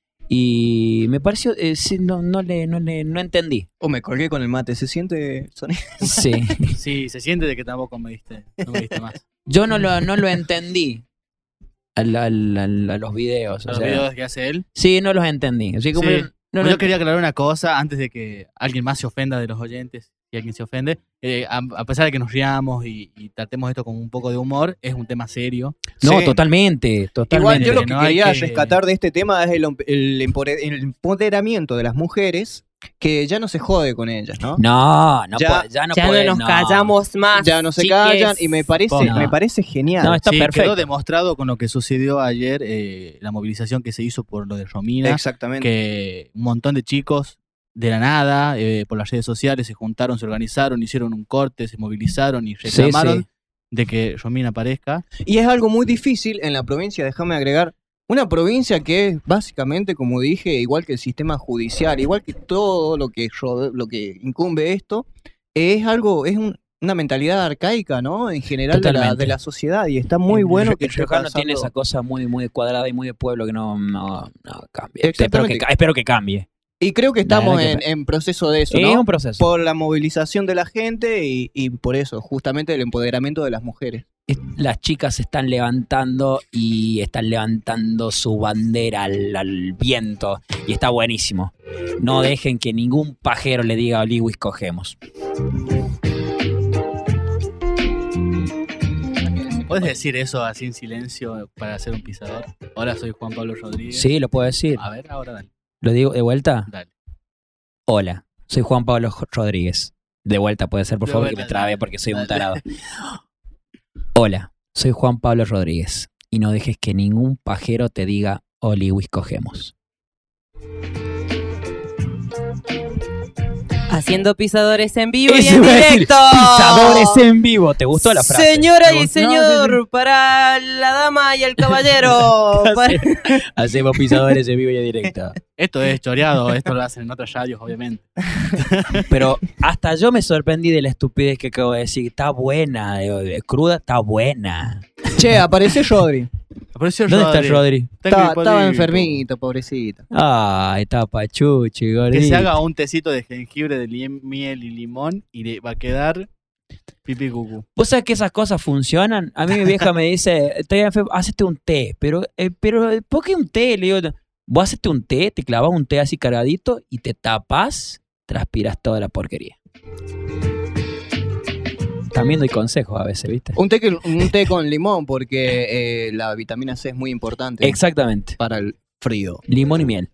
Y me pareció, no entendí. Me colgué con el mate, ¿se siente, Sony? Sí. Sí, se siente de que tampoco no me diste más. Yo no lo entendí a los videos. ¿Los videos que hace él? Sí, no los entendí. Así como sí. Yo quería aclarar una cosa antes de que alguien más se ofenda de los oyentes. Si alguien se ofende, a pesar de que nos riamos y tratemos esto con un poco de humor, es un tema serio. No, sí. Totalmente. Igual yo lo que quería rescatar de este tema es el empoderamiento de las mujeres que ya no se jode con ellas, ¿no? No, Ya- ya no Ya puede, no nos callamos más. Ya no se chiques. callan y me No. parece genial. No, está Sí, perfecto. quedó demostrado con lo que sucedió ayer, la movilización que se hizo por lo de Romina, Exactamente. que un montón de chicos de la nada, por las redes sociales, se juntaron, se organizaron, hicieron un corte, se movilizaron y reclamaron sí. de que Romina aparezca. Y es algo muy difícil en la provincia, déjame agregar, una provincia que es básicamente, como dije, igual que el sistema judicial, igual que todo lo que incumbe esto, es una mentalidad arcaica, ¿no? En general Totalmente. de la sociedad, y está muy bueno que el esté riojano tiene pasando- esa cosa muy, muy cuadrada y muy de pueblo que no cambie. Exactamente. Espero que cambie. Y creo que La estamos verdad que- en proceso de eso, Es ¿no? un proceso. Por la movilización de la gente y por eso, justamente el empoderamiento de las mujeres. Las chicas se están levantando y están levantando su bandera al viento y está buenísimo. No dejen que ningún pajero le diga a Lewis cogemos. ¿Puedes decir eso así en silencio para hacer un pisador? Hola, soy Juan Pablo Rodríguez. Sí, lo puedo decir. A ver, ahora dale. ¿Lo digo de vuelta? Dale. Hola, soy Juan Pablo Rodríguez. De vuelta puede ser, por De favor, que vuelta, me trabe dale. porque soy un Dale. tarado. Hola, soy Juan Pablo Rodríguez. Y no dejes que ningún pajero te diga, oh, Lewis, cogemos. Haciendo pisadores en vivo y Eso en iba a decir, directo. Pisadores en vivo. ¿Te gustó la frase? Señora ¿Te y gustó? señor, No, sí, para la dama y el caballero. para- sí. Hacemos pisadores en vivo y en directo. Esto es choreado, esto lo hacen en otras radios, obviamente. Pero hasta yo me sorprendí de la estupidez que acabo de decir. Está buena, cruda, está buena. Che, apareció Rodri. Apareció ¿Dónde está Rodri? Estaba enfermito, pobrecito. Ay, está pachuchi, gordito. Que se haga un tecito de jengibre, de miel y limón y le va a quedar pipi cucú. ¿Vos sabés que esas cosas funcionan? A mí mi vieja me dice, estoy enfermo, hacete un té. Pero, ¿por qué un té? Le digo, vos hacete un té, te clavas un té así cargadito y te tapas, transpiras toda la porquería. También doy consejos a veces, ¿viste? Un té con limón, porque la vitamina C es muy importante Exactamente. para el frío. Limón y miel.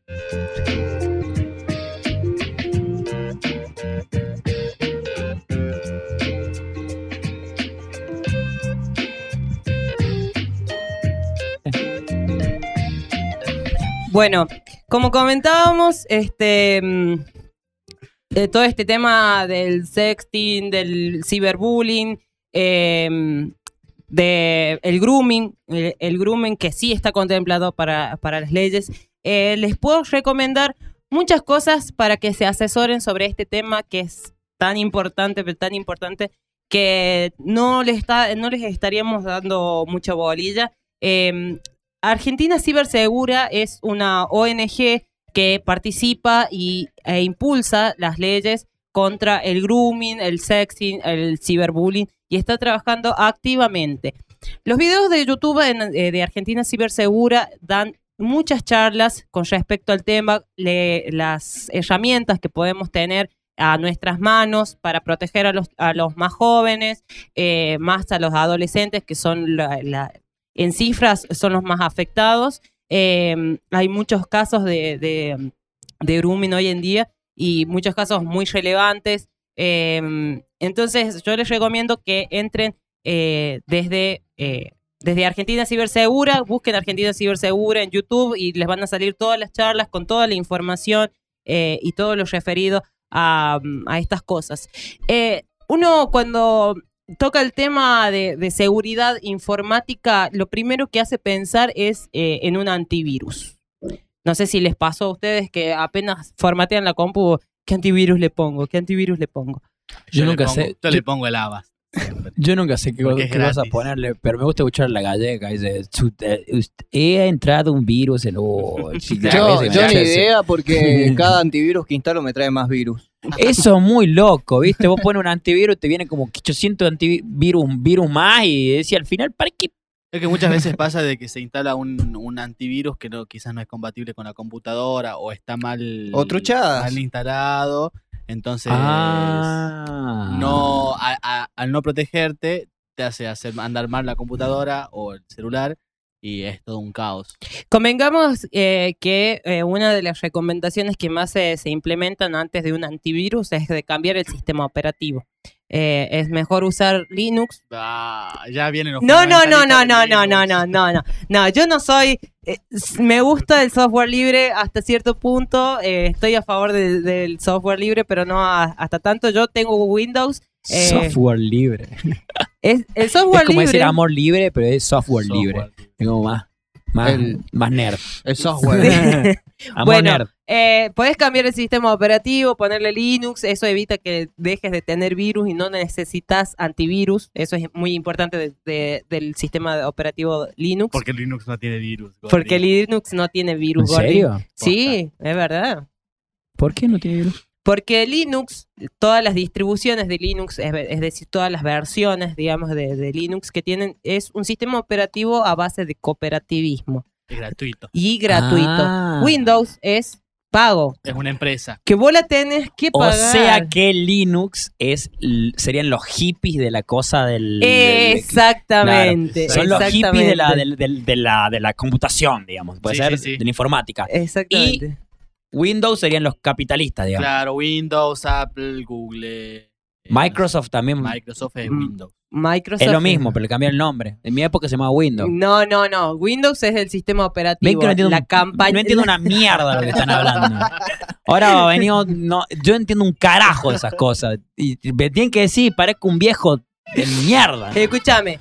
Bueno, como comentábamos, todo este tema del sexting, del ciberbullying, del grooming, el grooming que sí está contemplado para las leyes, les puedo recomendar muchas cosas para que se asesoren sobre este tema que es tan importante, pero tan importante, que no les estaríamos dando mucha bolilla. Argentina Cibersegura es una ONG que participa e impulsa las leyes contra el grooming, el sexting, el ciberbullying y está trabajando activamente. Los videos de YouTube de Argentina Cibersegura dan muchas charlas con respecto al tema, las herramientas que podemos tener a nuestras manos para proteger a los más jóvenes, más a los adolescentes que son en cifras son los más afectados. Hay muchos casos de grooming hoy en día y muchos casos muy relevantes. Entonces yo les recomiendo que entren desde Argentina Cibersegura, busquen Argentina Cibersegura en YouTube y les van a salir todas las charlas con toda la información y todo lo referido a estas cosas. Uno cuando toca el tema de seguridad informática, lo primero que hace pensar es en un antivirus. No sé si les pasó a ustedes que apenas formatean la compu, ¿qué antivirus le pongo? ¿Qué antivirus le pongo? Yo nunca sé. Yo le pongo el Avast. Yo nunca sé qué Porque es vas a gratis. ponerle, pero me gusta escuchar la gallega. Dice, he entrado un virus en Yo ni idea porque cada antivirus que instalo me trae más virus. Eso es muy loco, ¿viste? Vos pones un antivirus y te viene como 800 virus más y decía al final, ¿para qué? Es que muchas veces pasa de que se instala un antivirus que quizás no es compatible con la computadora o está mal instalado. Entonces, no, al no protegerte, te hace andar mal la computadora o el celular y es todo un caos. Convengamos que una de las recomendaciones que más se implementan antes de un antivirus es de cambiar el sistema operativo. Es mejor usar Linux. Ya vienen los No, fundamentalistas. no, yo no soy... me gusta el software libre hasta cierto punto. Estoy a favor del software libre, pero no hasta tanto. Yo tengo Windows. Software libre. El software Es como libre... decir amor libre, pero es software libre. Es como más nerd. El software. Amor Bueno, nerd. podés cambiar el sistema operativo, ponerle Linux, eso evita que dejes de tener virus y no necesitas antivirus. Eso es muy importante del sistema operativo Linux. Porque Linux no tiene virus. Porque Linux no tiene virus. ¿En serio? Sí, es verdad. ¿Por qué no tiene virus? Porque Linux, todas las distribuciones de Linux, es decir, todas las versiones, digamos, de Linux que tienen, es un sistema operativo a base de cooperativismo. Es gratuito. Y gratuito. Ah. Windows es pago. Es una empresa. Que vos la tenés que O pagar. sea que Linux serían los hippies de la cosa del... Exactamente. Claro. Son los hippies exactamente. de la computación, digamos. Puede Sí, ser sí, sí. de la informática. Exactamente. Windows serían los capitalistas, digamos. Claro, Windows, Apple, Google. Microsoft también Microsoft es Windows. Microsoft es lo mismo, pero le cambiaron el nombre. En mi época se llamaba Windows. No. Windows es el sistema operativo. Ven que no entiendo, la campaña... no entiendo una mierda lo que están hablando. Ahora venido, yo entiendo un carajo de esas cosas. Y me tienen que decir, parezco un viejo de mierda. Escúchame.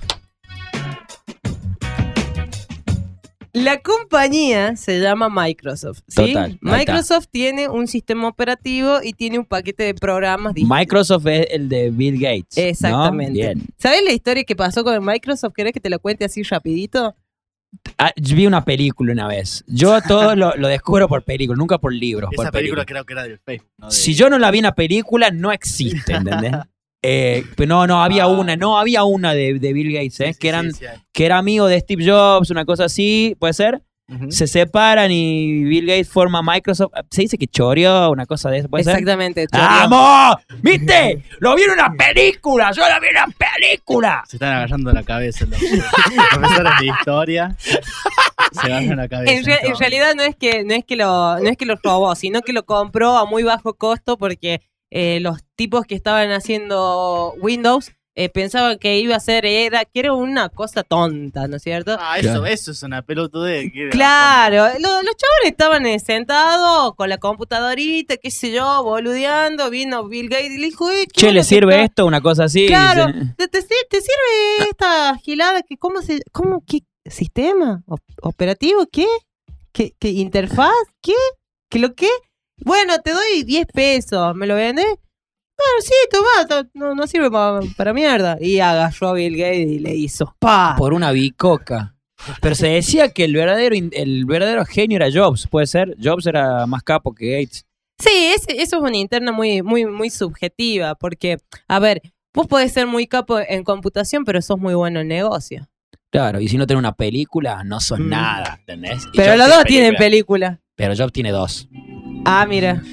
La compañía se llama Microsoft, ¿sí? Total, ahí Microsoft tiene un sistema operativo y tiene un paquete de programas distintos. Microsoft es el de Bill Gates. ¿no? Exactamente. Bien. ¿Sabes la historia que pasó con Microsoft? ¿Querés que te la cuente así rapidito? Yo vi una película una vez. Yo todo lo descubro por película, nunca por libros. Esa por película creo que era del Facebook. ¿no? Si yo no la vi en la película, no existe, ¿entendés? Pero no había una de Bill Gates, que era amigo de Steve Jobs, una cosa así, ¿puede ser? Se separan y Bill Gates forma Microsoft. Se dice que choreó, una cosa de eso, ¿puede ser? Exactamente. choreó. ¡Vamos! ¿Viste? ¡Lo vi en una película! ¡Yo lo vi en una película! Se están agarrando la cabeza los profesores de historia. Se agarran la cabeza. En realidad no es que lo robó, sino que lo compró a muy bajo costo porque los tipos que estaban haciendo Windows pensaban que iba a ser que era una cosa tonta, ¿no es cierto? Eso es una pelotudez. Claro, los chavales estaban sentados con la computadorita, qué sé yo, boludeando, vino Bill Gates y le dijo, ¿qué Che, onda ¿le que sirve está? esto? Una cosa así. Claro, Sí. ¿te sirve esta gilada? ¿Qué sistema? ¿Operativo? ¿Qué interfaz? ¿Qué? Bueno, te doy 10 pesos, ¿me lo vendes? Bueno, sí, toma, no sirve para mierda. Y agarró a Bill Gates y le hizo ¡pa! Por una bicoca. Pero se decía que el verdadero genio era Jobs, ¿puede ser? Jobs era más capo que Gates. Sí, eso es una interna muy, muy, muy subjetiva, porque, a ver, vos podés ser muy capo en computación, pero sos muy bueno en negocio. Claro, y si no tenés una película, no sos nada, ¿entendés? Y Pero Jobs los tiene dos tienen película. Pero Jobs tiene 2. Ah, mira.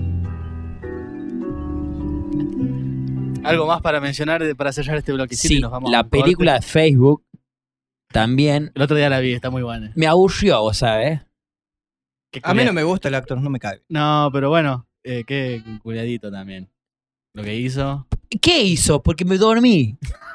Algo más para mencionar para cerrar este bloquecito Sí, y nos vamos a la un corte. película de Facebook también El otro día la vi, está muy buena. me aburrió, ¿vos sabés? A mí no me gusta el actor, no me cae. No, pero bueno, qué culiadito también. Lo que hizo. ¿Qué hizo? Porque me dormí.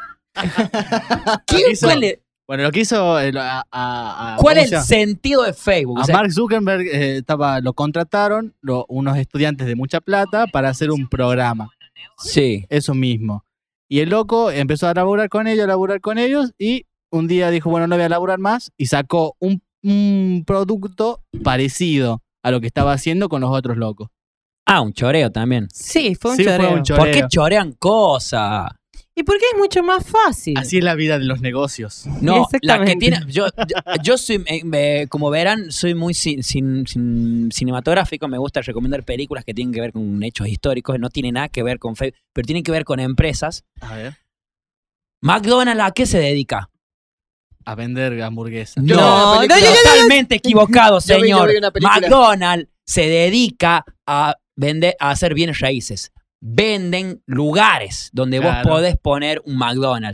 Lo que hizo- Bueno, lo que hizo ¿Cuál es el sentido de Facebook? A O sea, Mark Zuckerberg lo contrataron unos estudiantes de mucha plata para hacer un programa. Sí. Eso mismo. Y el loco empezó a laburar con ellos y un día dijo, bueno, no voy a laburar más y sacó un producto parecido a lo que estaba haciendo con los otros locos. un choreo también. Sí, fue un Sí, choreo. fue un choreo. ¿Por qué chorean cosas? ¿Y por qué es mucho más fácil? Así es la vida de los negocios. No, la que Exactamente. tiene. Yo soy, como verán, soy muy cinematográfico. Me gusta recomendar películas que tienen que ver con hechos históricos. No tiene nada que ver con Facebook, pero tienen que ver con empresas. A ver. McDonald's, ¿a qué se dedica? A vender hamburguesas. No, totalmente equivocado, Yo vi señor. una película. McDonald's se dedica a hacer bienes raíces. Venden lugares donde Claro. vos podés poner un McDonald's.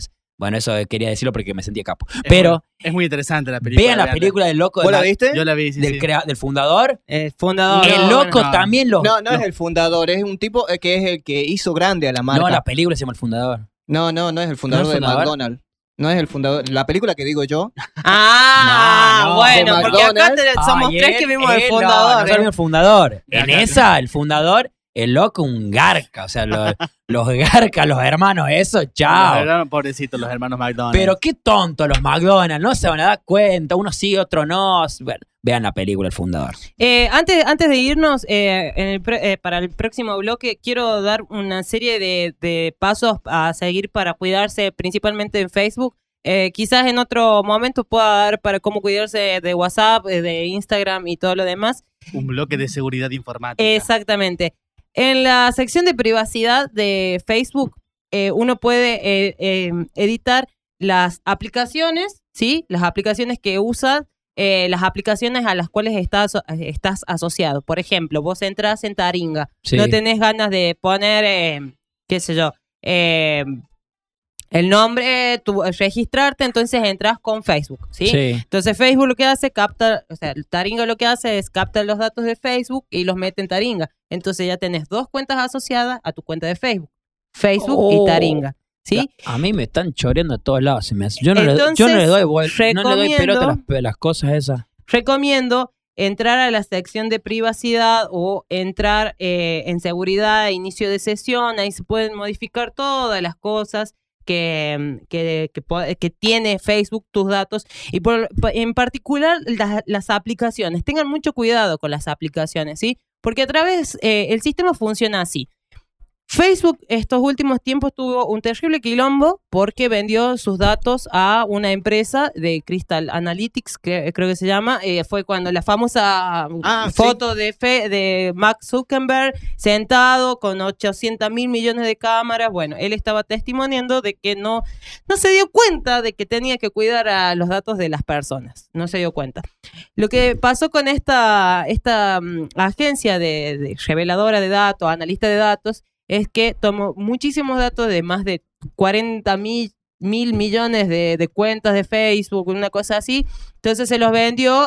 Bueno, eso quería decirlo porque me sentía capo. Pero Es muy interesante la película. vean la veanla. película del loco ¿Vos la viste? Yo la vi, sí, del, sí. del fundador. El fundador. El loco también los... No, no es el fundador, es un tipo que es el que hizo grande a la marca. No, la película se llama El Fundador. No es el fundador ¿No es el de fundador? McDonald's. No es el fundador. La película que digo yo. Ah, No, bueno, de porque acá McDonald's. somos Ay, tres que vimos el no, fundador. no solo ¿eh? el fundador. En Acá- esa, el fundador, el loco, un garca. O sea, los garcas, los hermanos, eso, chao. Pobrecitos los hermanos McDonald's. Pero qué tonto los McDonald's, no se van a dar cuenta, uno sí, otro no. Bueno, vean la película El Fundador. Antes de irnos, para el próximo bloque, quiero dar una serie de pasos a seguir para cuidarse, principalmente en Facebook. Quizás en otro momento pueda dar para cómo cuidarse de WhatsApp, de Instagram y todo lo demás. Un bloque de seguridad informática. Exactamente. En la sección de privacidad de Facebook, uno puede editar las aplicaciones, ¿sí? Las aplicaciones que usas, las aplicaciones a las cuales estás asociado. Por ejemplo, vos entras en Taringa, Sí. no tenés ganas de poner, qué sé yo, el nombre, registrarte, entonces entras con Facebook, ¿sí? Entonces Facebook lo que hace, Taringa lo que hace es captar los datos de Facebook y los mete en Taringa. Entonces ya tenés dos cuentas asociadas a tu cuenta de Facebook. Facebook y Taringa, ¿sí? A mí me están choreando de todos lados. Se me hace. Yo no Entonces, le doy no le doy pelota a recomiendo- las cosas esas. Recomiendo entrar a la sección de privacidad o entrar en seguridad, inicio de sesión. Ahí se pueden modificar todas las cosas que tiene Facebook, tus datos, y en particular las aplicaciones. Tengan mucho cuidado con las aplicaciones, ¿sí? Porque a través, el sistema funciona así. Facebook estos últimos tiempos tuvo un terrible quilombo porque vendió sus datos a una empresa de Crystal Analytics, creo que se llama. Fue cuando la famosa foto de Mark Zuckerberg sentado con 800.000 millones de cámaras. Bueno, él estaba testimoniando de que no se dio cuenta de que tenía que cuidar a los datos de las personas. No se dio cuenta. Lo que pasó con esta agencia de reveladora de datos, analista de datos, es que tomó muchísimos datos de más de 40.000 millones de cuentas de Facebook, una cosa así. Entonces se los vendió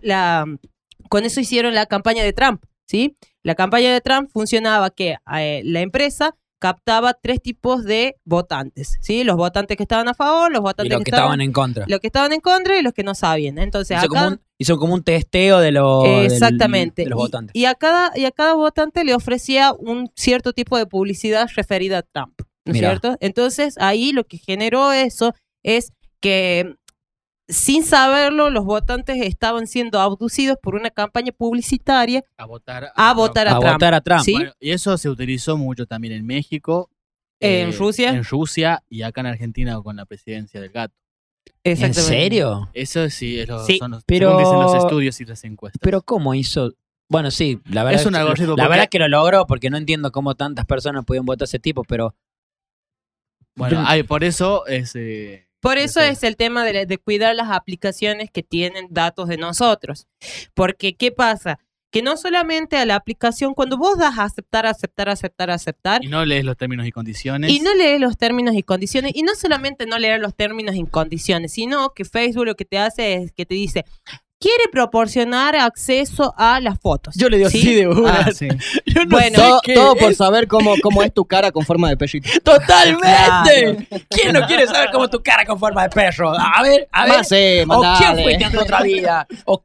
con eso hicieron la campaña de Trump, ¿sí? La campaña de Trump funcionaba que la empresa captaba tres tipos de votantes, ¿sí? Los votantes que estaban a favor, los votantes Y los que estaban en contra. los que estaban en contra y los que no sabían. Entonces Hizo como un testeo de los exactamente. de los votantes. Y a cada votante le ofrecía un cierto tipo de publicidad referida a Trump, ¿no es Mirá. cierto? Entonces ahí lo que generó eso es que sin saberlo los votantes estaban siendo abducidos por una campaña publicitaria A votar a votar a Trump. ¿sí? Bueno, y eso se utilizó mucho también en México. ¿En Rusia? En Rusia y acá en Argentina con la presidencia del gato. Exactamente. ¿En serio? Eso sí, Sí, son pero- según dicen los estudios y las encuestas. Pero ¿cómo hizo? Bueno, sí, la verdad, Es un algoritmo la porque- verdad que lo logró porque no entiendo cómo tantas personas pudieron votar a ese tipo, pero Bueno, por eso es... Por eso es el tema de cuidar las aplicaciones que tienen datos de nosotros. Porque, ¿qué pasa? Que no solamente a la aplicación, cuando vos das a aceptar, Y no lees los términos y condiciones. y no lees los términos y condiciones, y no solamente no leer los términos y condiciones, sino que Facebook lo que te hace es que te dice, quiere proporcionar acceso a las fotos. yo le digo ¿sí? así de una. Ah, sí. Yo no Bueno, sé Todo, qué todo por es. saber cómo es tu cara con forma de perrito. ¡Totalmente! ¿Quién no quiere saber cómo es tu cara con forma de perro? A ver. Más, ¿O quién dale. fuiste en tu otra vida? ¿O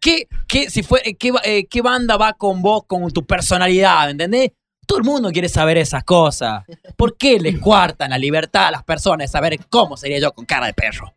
qué banda va con vos, con tu personalidad? ¿Entendés? Todo el mundo quiere saber esas cosas. ¿Por qué les cuartan la libertad a las personas de saber cómo sería yo con cara de perro?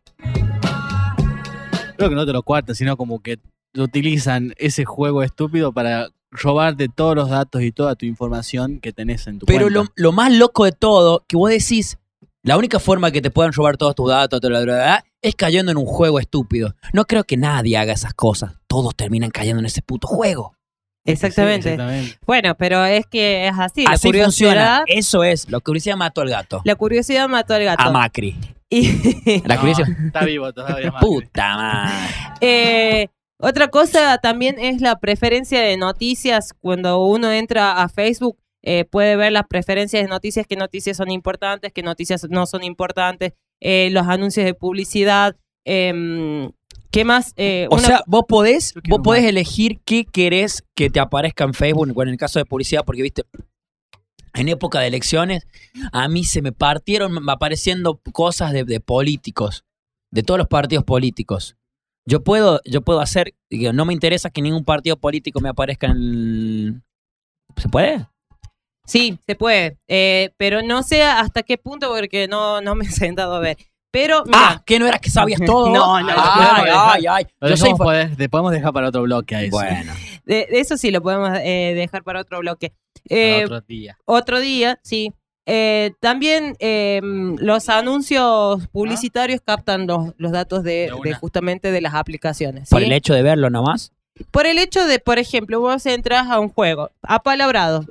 Creo que no te lo cuartan, sino como que utilizan ese juego estúpido para robarte todos los datos y toda tu información que tenés en tu Pero cuenta. lo más loco de todo, que vos decís, la única forma que te puedan robar todos tus datos es cayendo en un juego estúpido. No creo que nadie haga esas cosas. Todos terminan cayendo en ese puto juego. Exactamente. Exactamente. Bueno, pero es que es así. Así la funciona. curiosidad, Eso es. La curiosidad mató al gato. la curiosidad mató al gato. A Macri. Y, La No, curiosidad. está vivo todavía. Macri. Puta madre. otra cosa también es la preferencia de noticias. Cuando uno entra a Facebook, puede ver las preferencias de noticias, qué noticias son importantes, qué noticias no son importantes. los anuncios de publicidad. ¿Qué más? O sea, vos podés elegir qué querés que te aparezca en Facebook, bueno, en el caso de publicidad, porque viste, en época de elecciones, a mí se me partieron apareciendo cosas de políticos, de todos los partidos políticos. Yo puedo hacer, digo, no me interesa que ningún partido político me aparezca en el... ¿Se puede? Sí, se puede, pero no sé hasta qué punto porque no me he sentado a ver. Pero, mira, ¿que no eras que sabías todo? No. Ay. Te podemos dejar para otro bloque a eso. Bueno. De eso sí lo podemos dejar para otro bloque. Para otro día. Otro día, sí. También los anuncios publicitarios captan los datos de justamente de las aplicaciones. ¿sí? ¿Por el hecho de verlo nomás? Por el hecho de, por ejemplo, vos entras a un juego, apalabrado,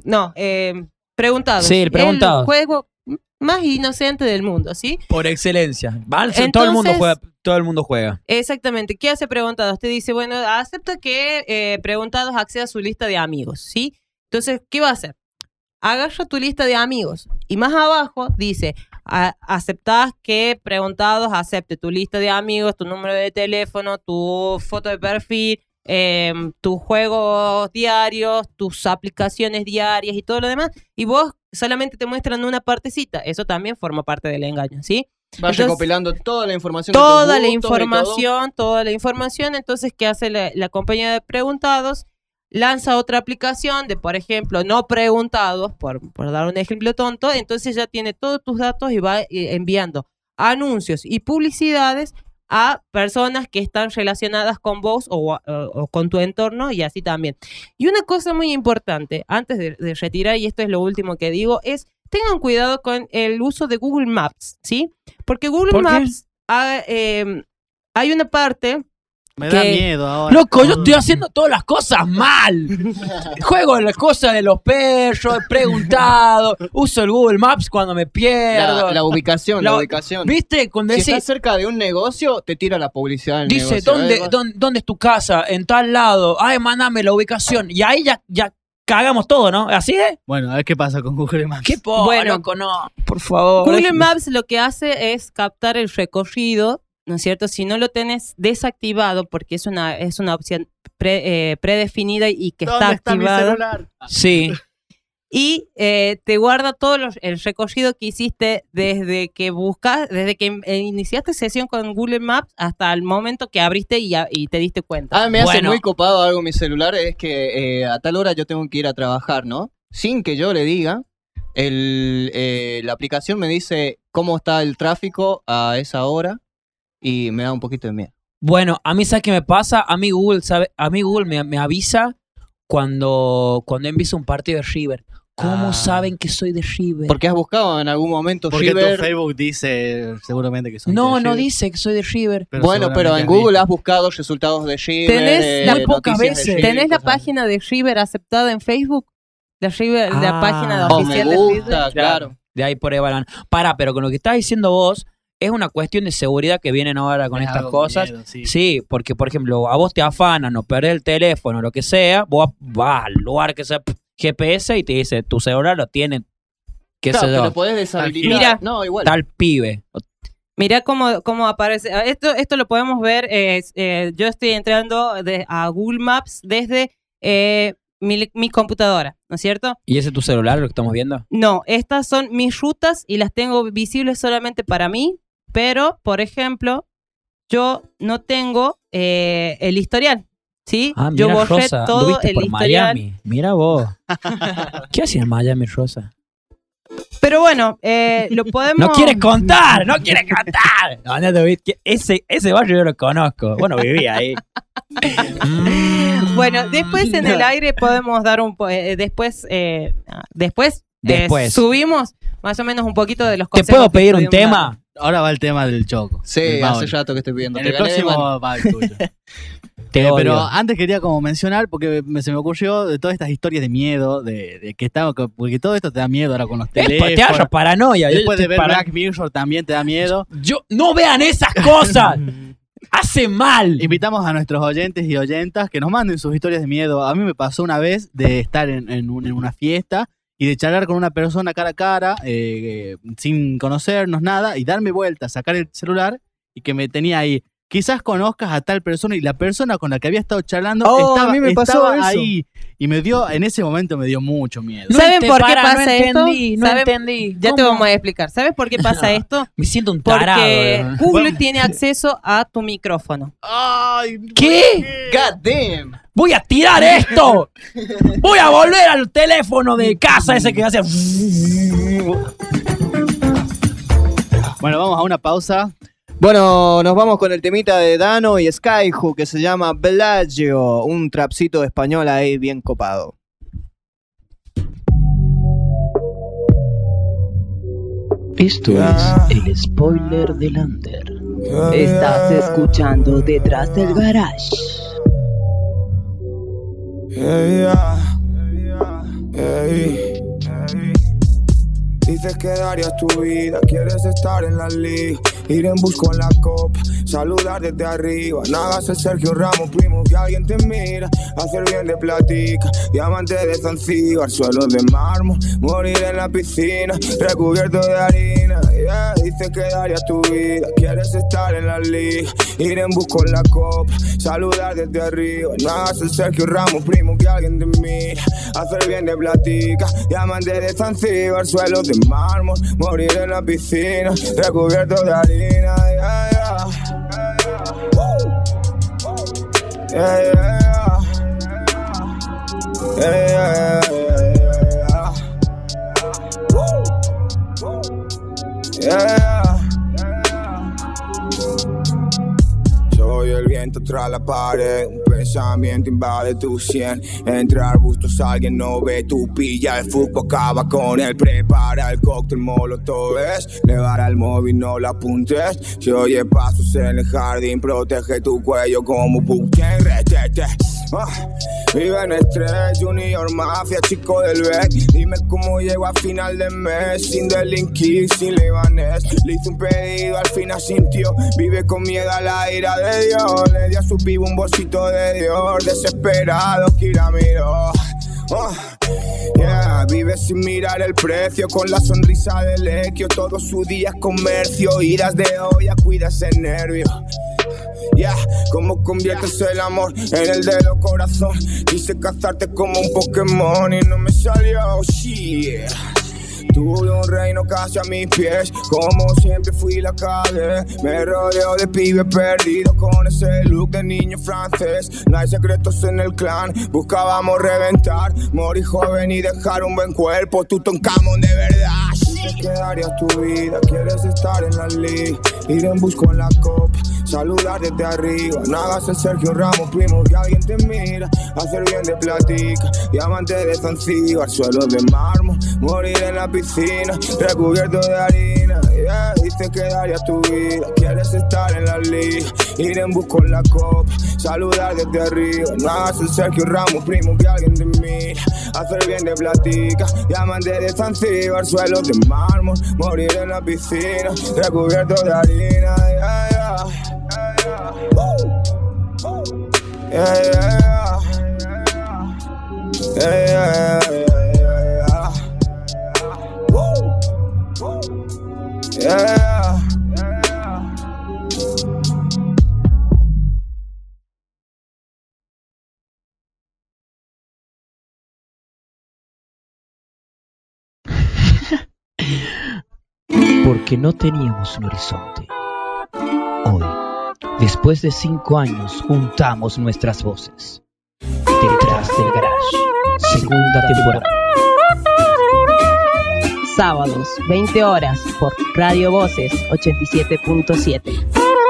preguntado. Sí, el preguntado. El juego más inocente del mundo, ¿sí? Por excelencia. Entonces, todo el mundo juega. Exactamente. ¿Qué hace Preguntados? Te dice, bueno, acepta que Preguntados acceda a su lista de amigos, ¿sí? Entonces, ¿qué va a hacer? Agarra tu lista de amigos y más abajo dice, aceptás que Preguntados acepte tu lista de amigos, tu número de teléfono, tu foto de perfil, tus juegos diarios, tus aplicaciones diarias y todo lo demás, y vos solamente te muestran una partecita. Eso también forma parte del engaño, ¿sí? Vas recopilando toda la información. Toda la información. Entonces, ¿qué hace la compañía de Preguntados? Lanza otra aplicación de, por ejemplo, no preguntados, por dar un ejemplo tonto, entonces ya tiene todos tus datos y va enviando anuncios y publicidades a personas que están relacionadas con vos o con tu entorno y así también. Y una cosa muy importante, antes de retirar, y esto es lo último que digo, es tengan cuidado con el uso de Google Maps, ¿sí? Porque Google Maps hay una parte... Me da miedo ahora. Loco, yo estoy haciendo todas las cosas mal. Juego las cosas de los perros, he preguntado, uso el Google Maps cuando me pierdo. La ubicación. ¿Viste? Cuando si estás cerca de un negocio, te tira la publicidad del dice, negocio. ¿dónde es tu casa? En tal lado. Ay, mándame la ubicación. Y ahí ya cagamos todo, ¿no? ¿Así es? Bueno, a ver qué pasa con Google Maps. Loco, no. Por favor. Google Maps lo que hace es captar el recorrido, ¿no es cierto? Si no lo tenés desactivado, porque es una opción predefinida y que está activada. Mi celular? Sí. Y te guarda todo el recorrido que hiciste desde que iniciaste sesión con Google Maps hasta el momento que abriste y te diste cuenta. Me hace muy copado algo mi celular, es que a tal hora yo tengo que ir a trabajar, ¿no? Sin que yo le diga, la aplicación me dice cómo está el tráfico a esa hora. Y me da un poquito de miedo. Bueno, a mí, ¿sabes qué me pasa? A mí Google me avisa cuando empiezo un partido de River. ¿Cómo saben que soy de River? Porque has buscado en algún momento Porque River. tu Facebook dice seguramente que soy de River. No dice que soy de River. Pero en Google has buscado resultados de River. Tenés muy pocas veces. ¿Tenés la página de River aceptada en Facebook? La página oficial me gusta, de River. Claro. De ahí por ahí van. Pero con lo que estás diciendo vos, es una cuestión de seguridad que vienen ahora con estas cosas. Miedo, sí, porque, por ejemplo, a vos te afanan o perdés el teléfono o lo que sea, vos vas al lugar que sea GPS y te dice, tu celular lo tiene, qué sé yo. Lo podés deshabilitar. Mira, no, igual. Tal pibe. Mira cómo aparece. Esto lo podemos ver. Yo estoy entrando a Google Maps desde mi computadora, ¿no es cierto? ¿Y ese es tu celular, lo que estamos viendo? No, estas son mis rutas y las tengo visibles solamente para mí, pero, por ejemplo, yo no tengo el historial, ¿sí? Yo borré Rosa, todo el por historial. Miami. Mira vos. ¿Qué hacía en Miami, Rosa? Pero bueno, lo podemos... ¡No quieres contar! ¡No quieres contar! Ese barrio yo lo conozco. Bueno, vivía ahí. Bueno, después en el aire podemos dar después subimos más o menos un poquito de los consejos. ¿Te puedo pedir un tema? Ahora va el tema del Choco. Sí, hace rato que estoy pidiendo. En el próximo va el tuyo. Pero antes quería como mencionar, porque se me ocurrió de todas estas historias de miedo, porque todo esto te da miedo ahora con los teléfonos. Te da paranoia. Después de ver Black Mirror también te da miedo. No vean esas cosas. Hace mal. Invitamos a nuestros oyentes y oyentas que nos manden sus historias de miedo. A mí me pasó una vez de estar en una fiesta y de charlar con una persona cara a cara, sin conocernos nada, y darme vuelta, sacar el celular y que me tenía ahí. Quizás conozcas a tal persona y la persona con la que había estado charlando a mí me pasó estaba eso. ahí. Y en ese momento me dio mucho miedo. ¿Saben por qué pasa esto? No entendí. Ya te vamos a explicar. ¿Sabes por qué pasa esto? Me siento un tarado. Porque Google tiene acceso a tu micrófono. Ay, ¿Qué? God damn. ¡Voy a tirar esto! ¡Voy a volver al teléfono de casa ese que hace... Bueno, vamos a una pausa. Bueno, nos vamos con el temita de Dano y Skyhook que se llama Bellagio, un trapcito español ahí bien copado. Esto es el spoiler del Under. Estás escuchando Detrás del Garage. Dices que darías tu vida, quieres estar en la liga, ir en busca en la copa, saludar desde arriba. No hagas el Sergio Ramos, primo, que alguien te mira. Hacer bien de platica, diamante de Zanzíbar, suelo de mármol, morir en la piscina, recubierto de harina. Yeah. Dices que darías tu vida, quieres estar en la liga, ir en busca en la copa, saludar desde arriba. No hagas el Sergio Ramos, primo, que alguien te mira. Hacer bien de platica, diamante de Zanzíbar, suelo de mármol, morir en la piscina, recubierto de harina. Yeah, yeah. Yeah, yeah. Yeah, yeah, yeah. Soy el viento tras la pared, un pensamiento invade tu sien. Entre arbustos alguien no ve, tú pilla el fútbol, acaba con él. Prepara el cóctel molotov, es levar al móvil, no la apuntes. Se oye pasos en el jardín, protege tu cuello como Putin, retete. Vive en estrés, Junior Mafia, chico del Beck. Dime cómo llego a final de mes, sin delinquir, sin libanés. Le hice un pedido, al final sintió. Vive con miedo a la ira de Dios. Le di a su pibe un bolsito de Dior. Desesperado, Kira miró. Yeah, vive sin mirar el precio, con la sonrisa del equio. Todo su día es comercio, iras de olla, cuida ese nervio. Yeah, cómo conviertes el amor en el dedo corazón. Quise cazarte como un Pokémon y no me salió, shit. Tuve un reino casi a mis pies, como siempre fui la calle. Me rodeo de pibes perdidos con ese look de niño francés. No hay secretos en el clan, buscábamos reventar, morir joven y dejar un buen cuerpo. Tutankamón de verdad. Dices que darías tu vida, quieres estar en la liga, ir en busca en la copa, saludar desde arriba. No hagas el Sergio Ramos, primo, que alguien te mira. Hacer bien de platica, diamante de Zanzíbar, suelo de mármol, morir en la piscina, recubierto de harina. Yeah. Dices que darías tu vida, quieres estar en la liga, ir en busca en la copa, saludar desde arriba. No hagas el Sergio Ramos, primo, que alguien te mira. Hacer bien de platica, diamante de Zanzíbar, suelo de mármol, morir en la piscina, recubierto de harina. Yeah, yeah. Yeah, yeah. Yeah, yeah, yeah. Yeah. Porque no teníamos un horizonte. Hoy, después de 5 años, juntamos nuestras voces. Detrás del Garage, segunda temporada. Sábados, 20 horas, por Radio Voces 87.7.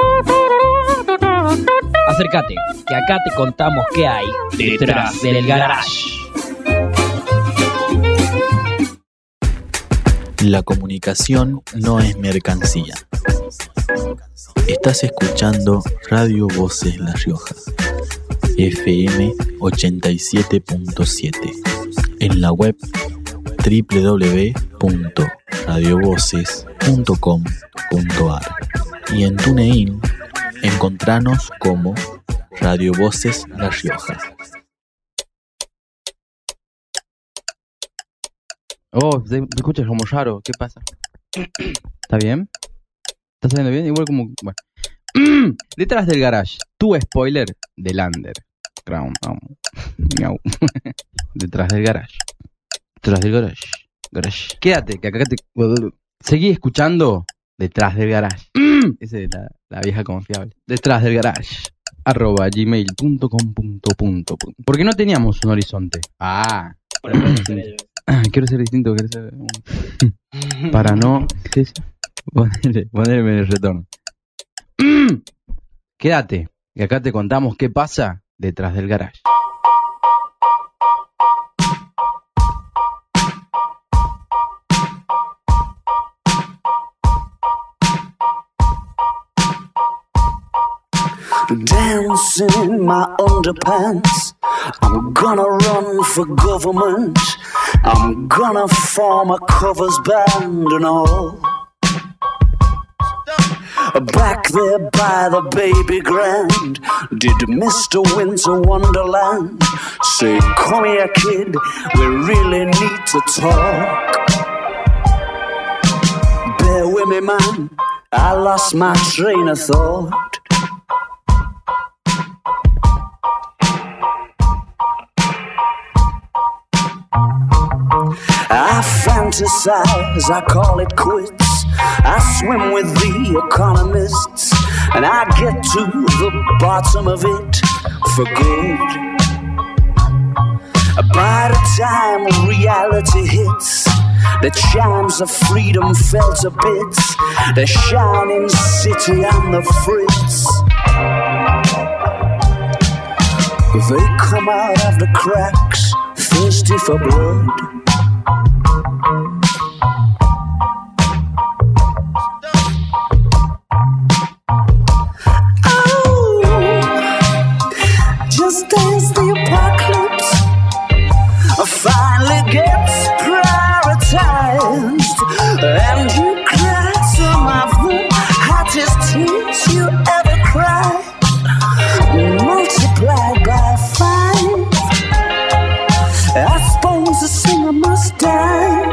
Acércate, que acá te contamos qué hay detrás del garage. La comunicación no es mercancía. Estás escuchando Radio Voces La Rioja, FM 87.7, en la web www.radiovoces.com.ar y en TuneIn encontranos como Radio Voces La Rioja. Oh, te escuchas como raro. ¿Qué pasa? ¿Está bien? ¿Está saliendo bien? Igual como... Bueno. Detrás del garage. Tu spoiler del underground. Miau. Detrás del garage. Detrás del garage. Quédate, que acá te... Seguí escuchando Detrás del garage. Esa es la vieja confiable. Detrás del garage. @gmail.com. Porque no teníamos un horizonte. Quiero ser distinto, quiero ser... Para no... ¿Qué es? Ponerme el retorno. Quédate, que acá te contamos qué pasa detrás del garage. Dancing in my underpants, I'm gonna run for government, I'm gonna form a covers band and all. Back there by the baby grand, did Mr. Winter Wonderland say, come here kid, we really need to talk. Bear with me man, I lost my train of thought. I fantasize, I call it quits. I swim with the economists, and I get to the bottom of it for good. By the time reality hits, the chimes of freedom fell to bits. The shining city on the fritz. They come out of the cracks, thirsty for blood. Just as the apocalypse finally gets prioritized, and you cry some of the hottest tears you ever cried, multiplied by 5. I suppose the singer must die.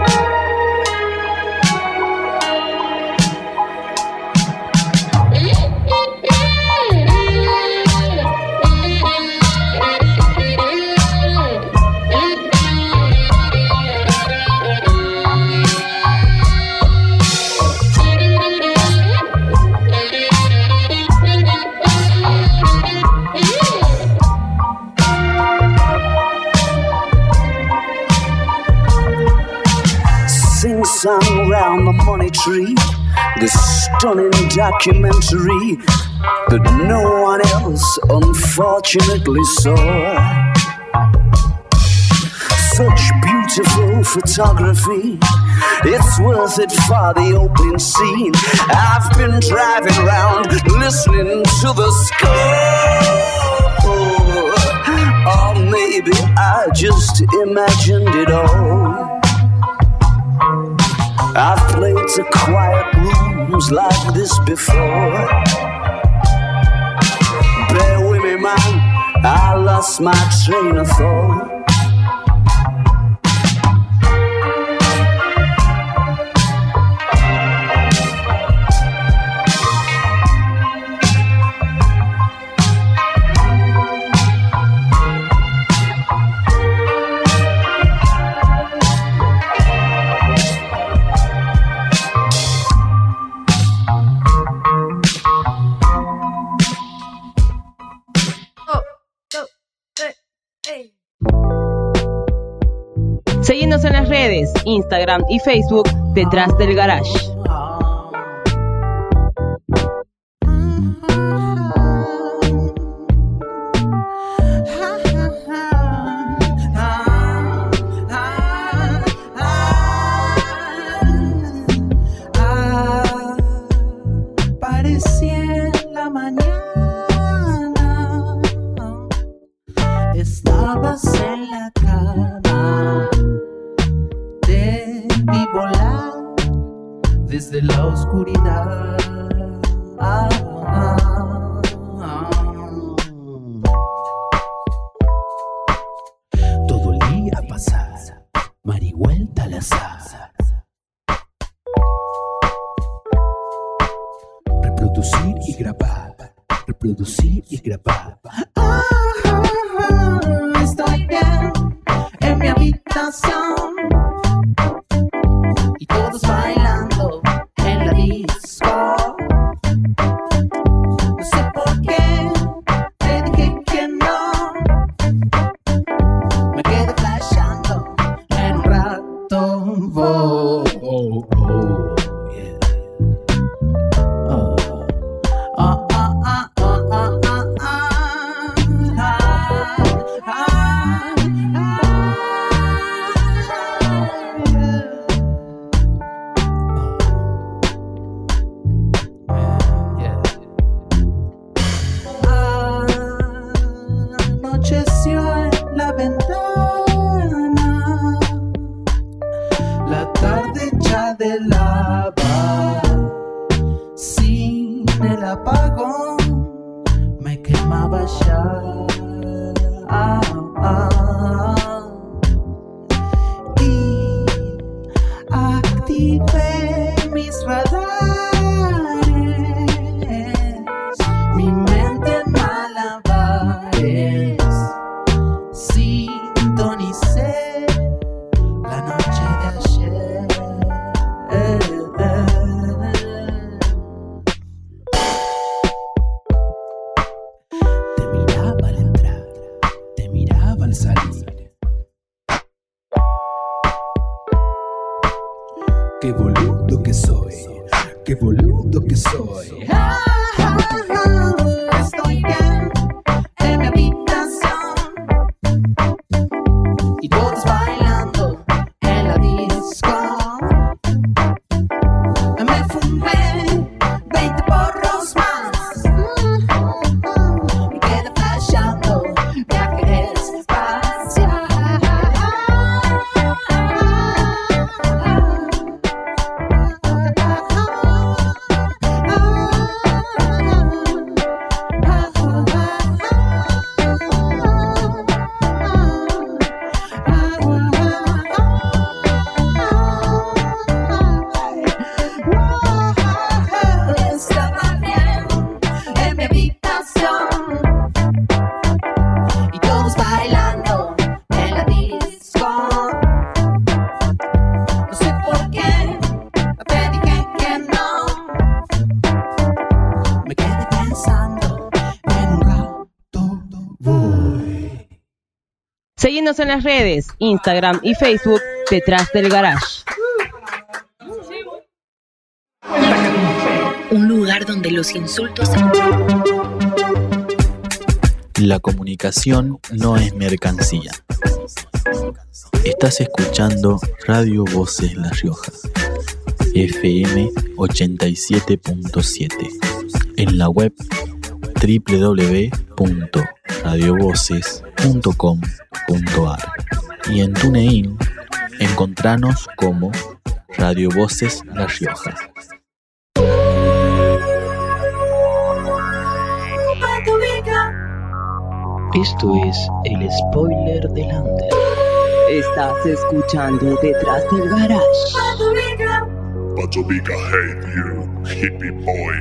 Sung round the money tree, this stunning documentary that no one else unfortunately saw. Such beautiful photography, it's worth it for the opening scene. I've been driving round listening to the score, or maybe I just imagined it all. I've played to quiet rooms like this before. Bear with me, man, I lost my train of thought. Seguinos en las redes, Instagram y Facebook, Detrás del Garage. Parecía en la mañana, estabas en la cama. Vi volar desde la oscuridad. Todo el día pasar Marihuelta la sal. Reproducir y grabar. Reproducir y grabar. Estoy bien en mi habitación y todos bailando en la disco. No sé por qué te dije que no. Me quedé flashando en un rato. Anocheció en la ventana, la tarde ya de lava, sin el apagón me quemaba ya. Y activé mis radares, mi mente en malabares, sintonicé la noche de ayer. Te miraba al entrar, te miraba al salir. Qué boludo que soy, qué boludo que soy. Estoy bien en mi habitación y todos bailando en la disco. Me fumé 20 porros más, me quedé flashando, viaje espacial. Estaba bien en mi habitación y todos bailando en la disco. No sé por qué te dije que no. Me quedé pensando en un rato. Seguinos en las redes, Instagram y Facebook, Detrás del Garage. Un lugar donde los insultos... La comunicación no es mercancía. Estás escuchando Radio Voces La Rioja, FM 87.7, en la web www.radiovoces.com.ar y en TuneIn encontranos como Radio Voces La Rioja. Esto es el spoiler del Under. Estás escuchando Detrás del Garage. Patobica hate you, hippie boy.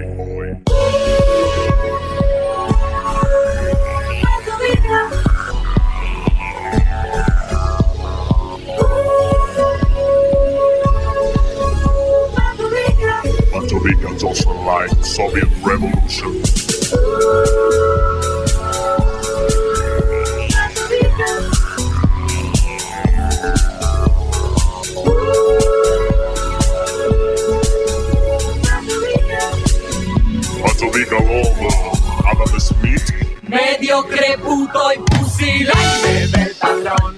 Patobica doesn't like Soviet revolution. Patobica Lobo, Adam Smith. Mediocre, puto y pusilánime del padrón.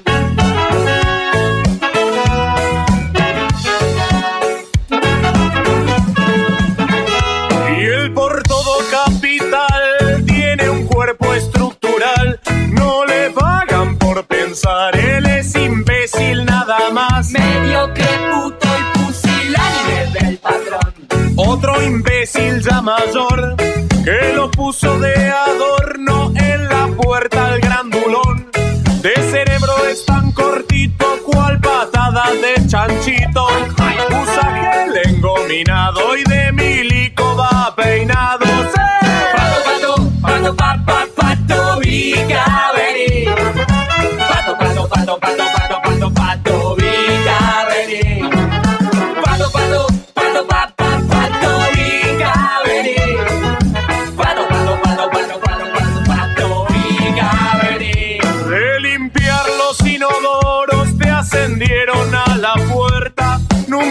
Y él por todo capital tiene un cuerpo estructural. No le pagan por pensar, él es imbécil nada más. Mediocre, puto y pusilánime del padrón. Otro imbécil ya mayor que lo puso de adorno en la puerta al grandulón. De cerebro es tan cortito cual patada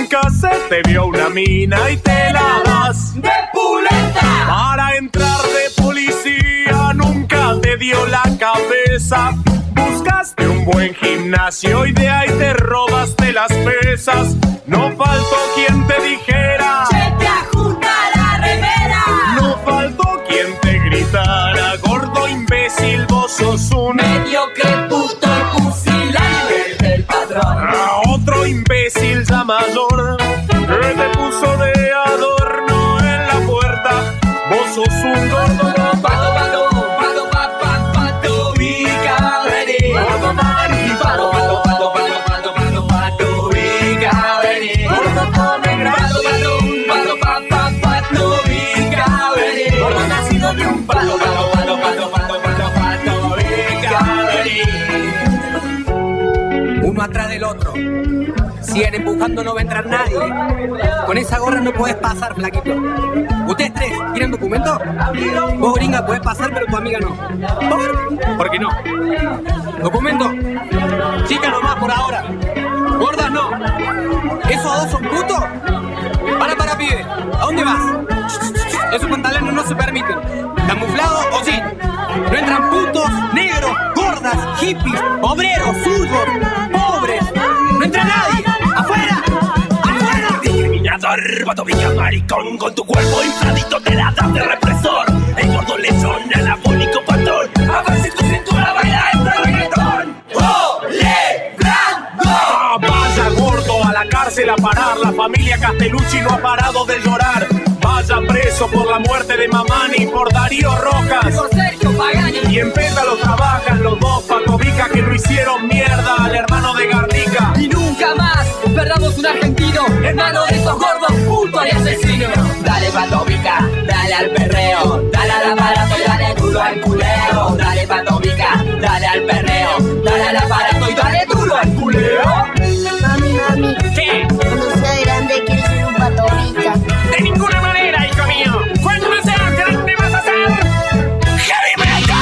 Nunca se te vio una mina y te la das de pulenta. Para entrar de policía nunca te dio la cabeza. Buscaste un buen gimnasio y de ahí te robaste las pesas. No faltó quien te dijera: ¡Se te ajusta la remera! No faltó quien te gritara: gordo imbécil, vos sos un mediocre puto pusilánime del patrón. Otro imbécil ya mayor que te puso de adorno en la puerta. Vos sos un gordo pato, pato, pato, pato, pato, bica, ready. Gordo mari, pato, pato, pato, pato, pato, pato, pato, bica, ready. Gordo come grato, pato, pato, pato, pato, bica, ready. Gordo nacido de un pato, pato, pato, pato, pato, pato, pato, bica, ready. Uno atrás del otro. Siguen empujando, no va a entrar nadie. Con esa gorra no podés pasar, flaquito. ¿Ustedes tres tienen documento? Vos, gringa, podés pasar, pero tu amiga no. ¿Por qué no? ¿Documento? Chicas nomás por ahora. Gordas no. ¿Esos dos son putos? Para, pibe. ¿A dónde vas? Esos pantalones no se permiten. ¿Camuflados o sí? No entran putos, negros, gordas, hippies, obreros, zurdos, pobres. No entra nadie. ¡Afuera! ¡Afuera! Discriminador, batovica, maricón, con tu cuerpo infladito te la das de represor. El gordo lechón, anabólico patón, avance tu cintura, baila este reggaetón. ¡Celebrando! Vaya gordo a la cárcel a parar. La familia Castellucci no ha parado de llorar. Vaya preso por la muerte de Mamani, por Darío Rojas, por Sergio Pagani. Y en Pétalo trabajan los dos Patovica que lo hicieron mierda al hermano de Garnica. Y nunca más perdamos un argentino en manos de esos gordos putos y asesinos. Dale, Patovica, dale al perreo. Dale al aparato y dale duro al culeo. Dale, Patovica, dale al perreo. Dale al aparato y dale duro al culeo. Mami, ¿qué? Cuando sea grande quiero ser un Patovica. De ninguna manera, hijo mío. Cuando seas grande vas a ser heavy metal.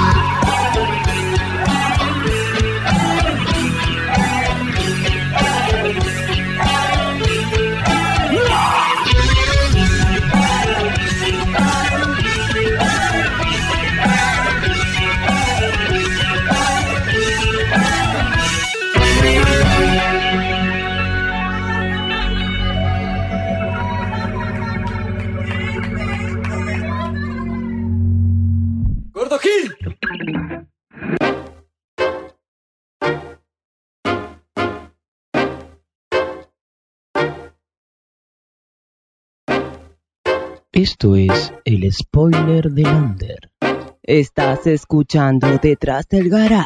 ¡Gordo Gil! Esto es el spoiler de Lander. Estás escuchando Detrás del Garage.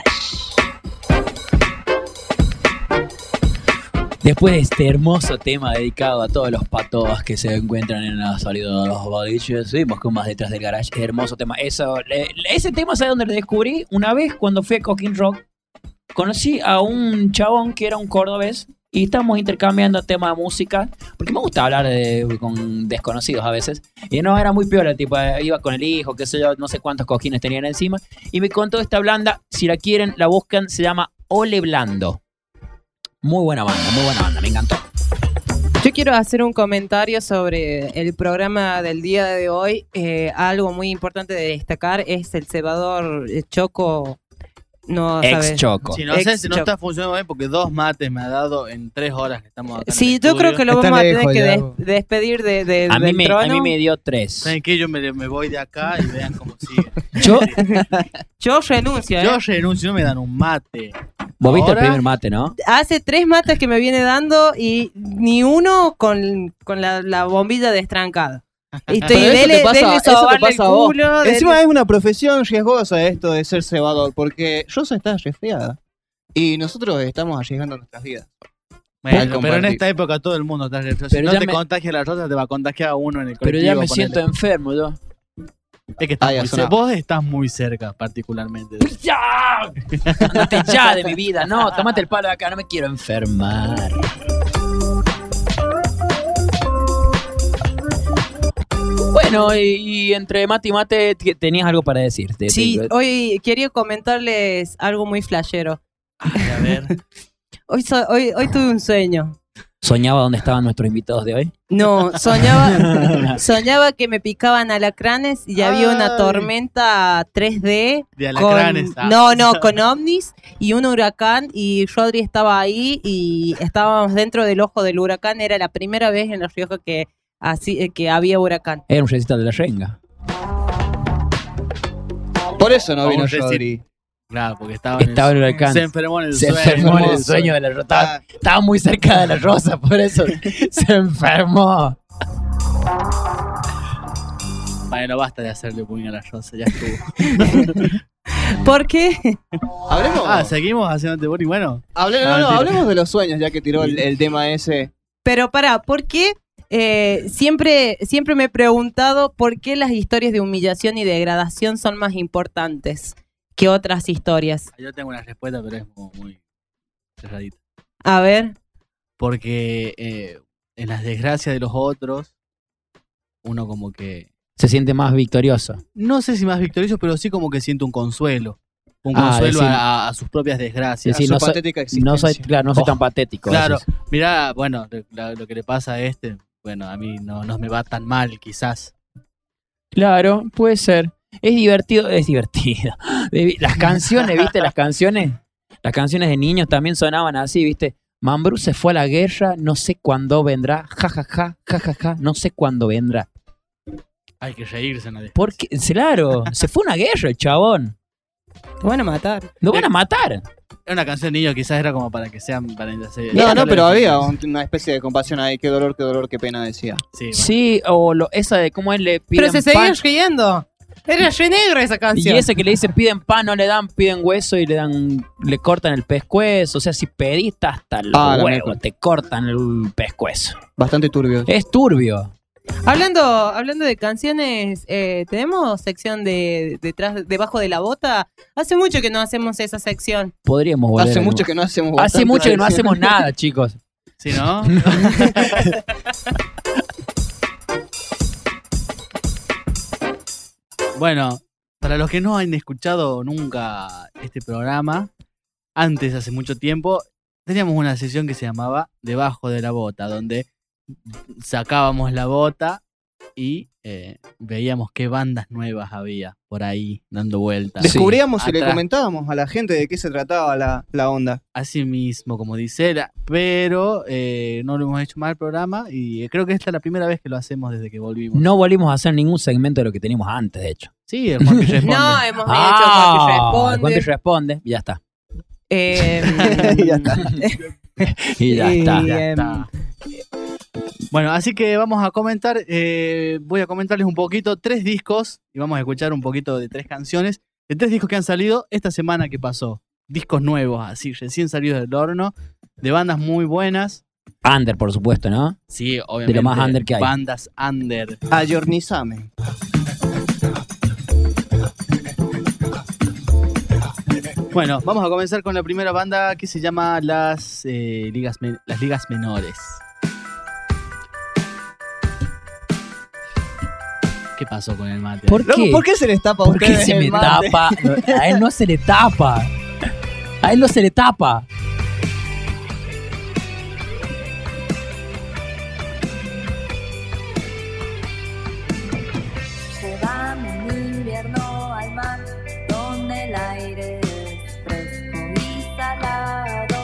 Después de este hermoso tema dedicado a todos los patos que se encuentran en la salida de los boliches, seguimos con más Detrás del Garage. Hermoso tema. Ese tema, ¿sabes dónde lo descubrí? Una vez cuando fui a Coquín Rock, conocí a un chabón que era un cordobés y estábamos intercambiando temas de música, porque me gusta hablar con desconocidos a veces. Y no, era muy piola, tipo, iba con el hijo, qué sé yo, no sé cuántos coquines tenían encima. Y me contó esta banda, si la quieren, la buscan, se llama Ole Blando. Muy buena banda, me encantó. Yo quiero hacer un comentario sobre el programa del día de hoy. Algo muy importante de destacar es el cebador Choco. No, Ex Choco. Si no sé si no está funcionando bien porque 2 mates me ha dado en 3 horas que estamos acá. Sí, yo creo que lo vamos a tener que despedir de a mí del trono. A mí me dio 3. ¿Saben qué? Yo me voy de acá y vean cómo sigue. Yo renuncio, Yo renuncio, no me dan un mate. Vos viste el Ahora, primer mate, ¿no? Hace 3 mates que me viene dando y ni uno con la bombilla destrancada. Y estoy Pero dele sobarle el culo. Encima es una profesión riesgosa esto de ser cebador, porque Rosa está resfriada y nosotros estamos arriesgando nuestras vidas. Bueno, pero en esta época todo el mundo está resfriado. Si Pero no ya te me- contagia la Rosa, te va a contagiar a uno en el Pero colectivo. ya me ponele. siento enfermo yo. Es que estás Ay, muy es una- vos estás muy cerca, particularmente. ¡Ya! Andate ya de mi vida. No, tomate el palo de acá, no me quiero enfermar. Bueno, y entre mate y mate tenías algo para decir. Sí, hoy quería comentarles algo muy flashero. A ver. Hoy tuve un sueño. ¿Soñaba dónde estaban nuestros invitados de hoy? No, soñaba que me picaban alacranes y había una tormenta 3D. De alacranes. Con ovnis y un huracán, y Rodri estaba ahí y estábamos dentro del ojo del huracán. Era la primera vez en La Rioja que había huracán. Era un recital de la renga. Por eso no vino Rodri. Claro, porque estaba en el huracán. Se enfermó en el Se sueño. enfermó en el sueño de la Rosa. Estaba muy cerca de la Rosa, por eso se enfermó. Bueno, basta de hacerle bullying a la Rosa, ya estuvo. ¿Por qué? Hablemos. Seguimos haciéndote bullying. Bueno, hablemos de los sueños, ya que tiró el tema ese. Pero ¿por qué? Siempre me he preguntado por qué las historias de humillación y degradación son más importantes que otras historias. Yo tengo una respuesta, pero es muy cerradita. A ver. Porque en las desgracias de los otros, uno como que... Se siente más victorioso. No sé si más victorioso, pero sí como que siente un consuelo. Un consuelo a sus propias desgracias. Decir, a su patética existencia. No soy tan patético. Claro, mirá, bueno, lo que le pasa a bueno, a mí no me va tan mal, quizás. Claro, puede ser. Es divertido. Las canciones, ¿viste? Las canciones de niños también sonaban así, ¿viste? Mambrú se fue a la guerra, no sé cuándo vendrá. Ja, ja, ja, ja, ja, ja, no sé cuándo vendrá. Hay que reírse, ¿no? Porque, claro, se fue a una guerra el chabón. Lo van a matar. Lo van a matar. Era una canción de niño, quizás era como para que sean... No, pero había una especie de compasión ahí. Qué dolor, qué pena decía. Sí, o esa de cómo él le piden Pero se seguía riendo. Era re negra esa canción. Y ese que le dice piden pan, no le dan, piden hueso y le cortan el pescuezo. O sea, si pediste hasta los huevos, te cortan el pescuezo. Bastante turbio. Es turbio. Hablando de canciones, ¿tenemos sección de debajo de la bota? Hace mucho que no hacemos esa sección. Podríamos volver. Hace mucho que no hacemos Hace mucho que no hacemos nada, chicos. ¿Sí, no? Bueno, para los que no han escuchado nunca este programa, antes, hace mucho tiempo, teníamos una sesión que se llamaba Debajo de la Bota, donde sacábamos la bota y veíamos qué bandas nuevas había por ahí dando vueltas. Descubríamos y le comentábamos a la gente de qué se trataba la onda. Así mismo, como dice él, pero no lo hemos hecho mal el programa y creo que esta es la primera vez que lo hacemos desde que volvimos. No volvimos a hacer ningún segmento de lo que teníamos antes, de hecho. Sí, el Juanpi responde. No, hemos hecho Juanpi responde. El Juanpi responde y ya está. Y ya está. Y ya está. Bueno, así que vamos a comentar, voy a comentarles un poquito 3 discos y vamos a escuchar un poquito de 3 canciones de 3 discos que han salido esta semana que pasó. Discos nuevos, así, recién salidos del horno, de bandas muy buenas. Under, por supuesto, ¿no? Sí, obviamente. De lo más under que hay. Bandas under. Ayornizame. Bueno, vamos a comenzar con la primera banda que se llama las ligas menores. ¿Qué pasó con el mate? ¿Por qué? ¿Por qué se les tapa a ustedes? ¿Por qué se me tapa? A él no se le tapa. A él no se le tapa. Se van en invierno al mar, donde el aire es fresco y salado.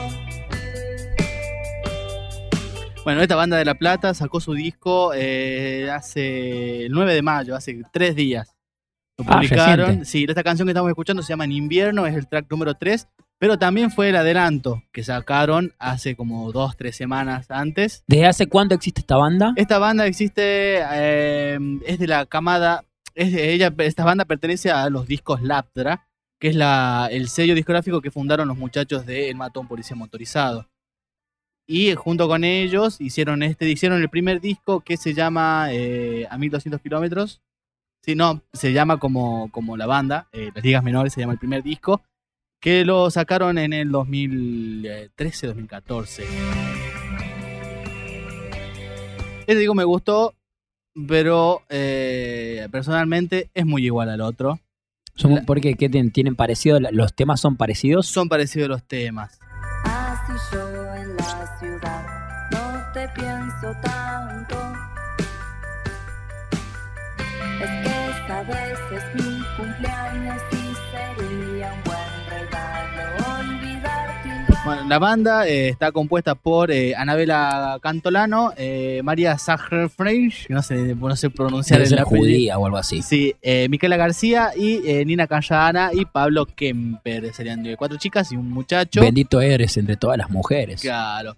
Bueno, esta banda de La Plata sacó su disco hace el 9 de mayo, hace 3 días. Lo publicaron. Reciente. Sí, esta canción que estamos escuchando se llama En Invierno, es el track número 3, pero también fue el adelanto que sacaron hace como 2-3 semanas antes. ¿Desde hace cuánto existe esta banda? Esta banda existe, es de la camada, esta banda pertenece a los discos Laptra, que es el sello discográfico que fundaron los muchachos de El Matón Policía Motorizado. Y junto con ellos hicieron el primer disco que se llama A 1200 kilómetros. Sí, no, se llama como la banda, Las Ligas Menores se llama el primer disco, que lo sacaron en el 2013-2014. Este disco me gustó, pero personalmente es muy igual al otro. ¿Por qué? ¿Qué tienen parecido? ¿Los temas son parecidos? Son parecidos los temas. Así yo en la ciudad no te pienso tanto. Es que esta vez es mi cumpleaños y sería un buen regalo olvidarte un rato. Bueno, la banda está compuesta por Anabela Cantolano, María Sacher-Freisch, que no sé pronunciar Debe el ser apellido. judía o algo así. Sí, Micaela García y Nina Cayana y Pablo Kemper. Serían 4 chicas y un muchacho. Bendito eres entre todas las mujeres. Claro.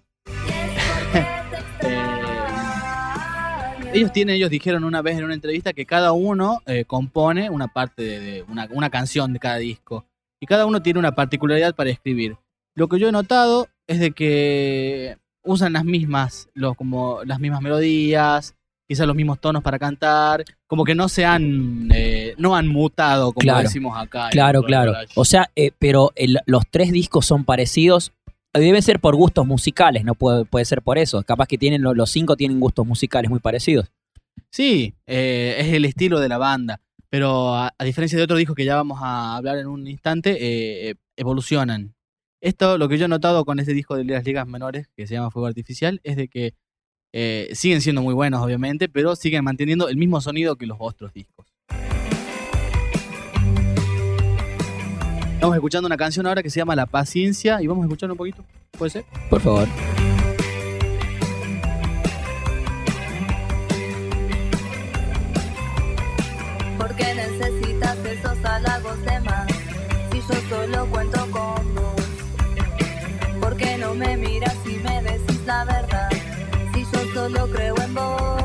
Ellos dijeron una vez en una entrevista que cada uno compone una parte de una canción de cada disco. Y cada uno tiene una particularidad para escribir. Lo que yo he notado es de que usan las mismas melodías, quizás los mismos tonos para cantar, como que no han mutado, como Claro. decimos acá. Claro. O sea, pero los 3 discos son parecidos. Debe ser por gustos musicales, no puede ser por eso. Capaz que los 5 tienen gustos musicales muy parecidos. Sí, es el estilo de la banda, pero a diferencia de otros discos que ya vamos a hablar en un instante, evolucionan. Esto, lo que yo he notado con este disco de las ligas menores, que se llama Fuego Artificial, es de que siguen siendo muy buenos, obviamente, pero siguen manteniendo el mismo sonido que los otros discos. Estamos escuchando una canción ahora que se llama La Paciencia y vamos a escuchar un poquito, ¿puede ser? Por favor. ¿Por qué necesitas esos halagos de más? Si yo solo cuento con vos. ¿Por qué no me miras y me decís la verdad? Si yo solo creo en vos.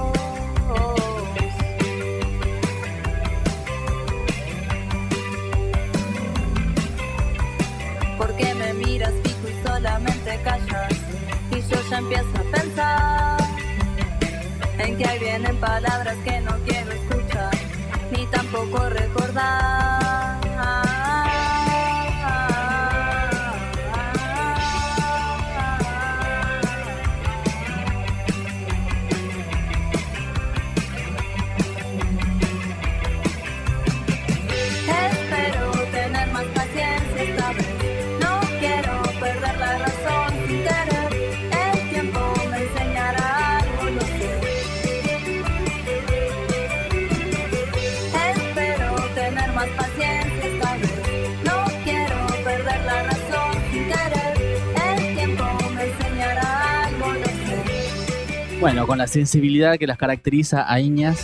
¿Por qué me miras fijo y solamente callas? Y yo ya empiezo a pensar en que ahí vienen palabras que no quiero escuchar, ni tampoco recordar. Espero tener más paciencia esta vez. No quiero perder la razón sin querer. El tiempo me enseñará algo, lo sé. Espero tener más paciencia esta vez. No quiero perder la razón sin querer. El tiempo me enseñará algo, lo sé. Bueno, con la sensibilidad que las caracteriza a Iñas.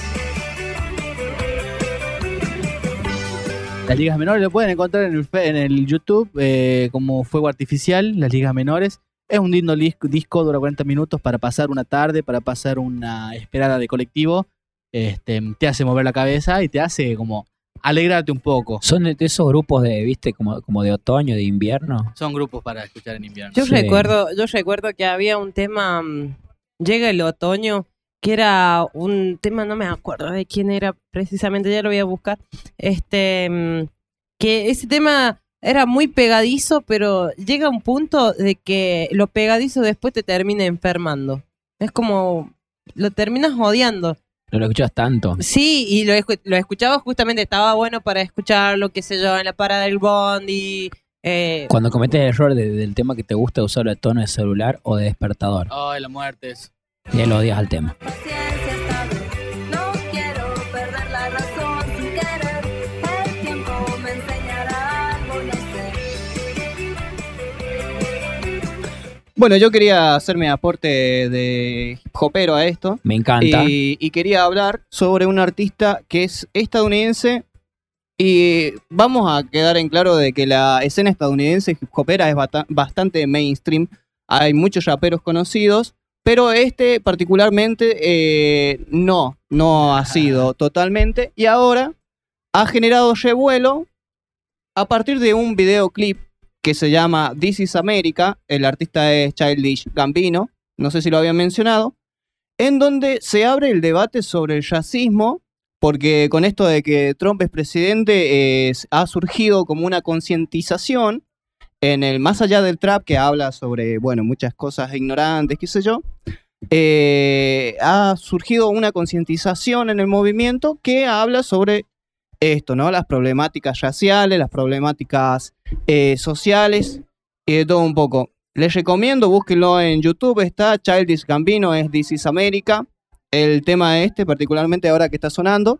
Las ligas menores lo pueden encontrar en el YouTube como Fuego Artificial, las ligas menores. Es un lindo disco, dura 40 minutos para pasar una tarde, para pasar una esperada de colectivo. Te hace mover la cabeza y te hace como alegrarte un poco. Son de esos grupos de, viste, como de otoño, de invierno. Son grupos para escuchar en invierno. Yo recuerdo que había un tema, Llega el otoño, que era un tema, no me acuerdo de quién era precisamente, ya lo voy a buscar, que ese tema era muy pegadizo, pero llega un punto de que lo pegadizo después te termina enfermando. Es como, lo terminas odiando. No lo escuchas tanto. Sí, y lo escuchaba justamente, estaba bueno para escucharlo, qué sé yo, en la parada del bondi. Cuando cometes el error del tema que te gusta usarlo de tono de celular o de despertador. Ay, la muerte es. Y ahí lo odias al tema. No quiero perder la razón sin querer. El tiempo me enseñará algo, no sé. Bueno, yo quería hacerme aporte de hip hopero a esto. Me encanta. Y quería hablar sobre un artista que es estadounidense. Y vamos a quedar en claro de que la escena estadounidense hip hopera es bastante mainstream. Hay muchos raperos conocidos, pero este particularmente no ha sido totalmente. Y ahora ha generado revuelo a partir de un videoclip que se llama This is America. El artista es Childish Gambino, no sé si lo habían mencionado, en donde se abre el debate sobre el racismo, porque con esto de que Trump es presidente ha surgido como una concientización en el más allá del trap, que habla sobre, bueno, muchas cosas ignorantes, qué sé yo. Ha surgido una concientización en el movimiento que habla sobre esto, ¿no? Las problemáticas raciales, las problemáticas sociales y de todo un poco. Les recomiendo, búsquenlo en YouTube, está Childish Gambino, es This is America. El tema particularmente ahora que está sonando.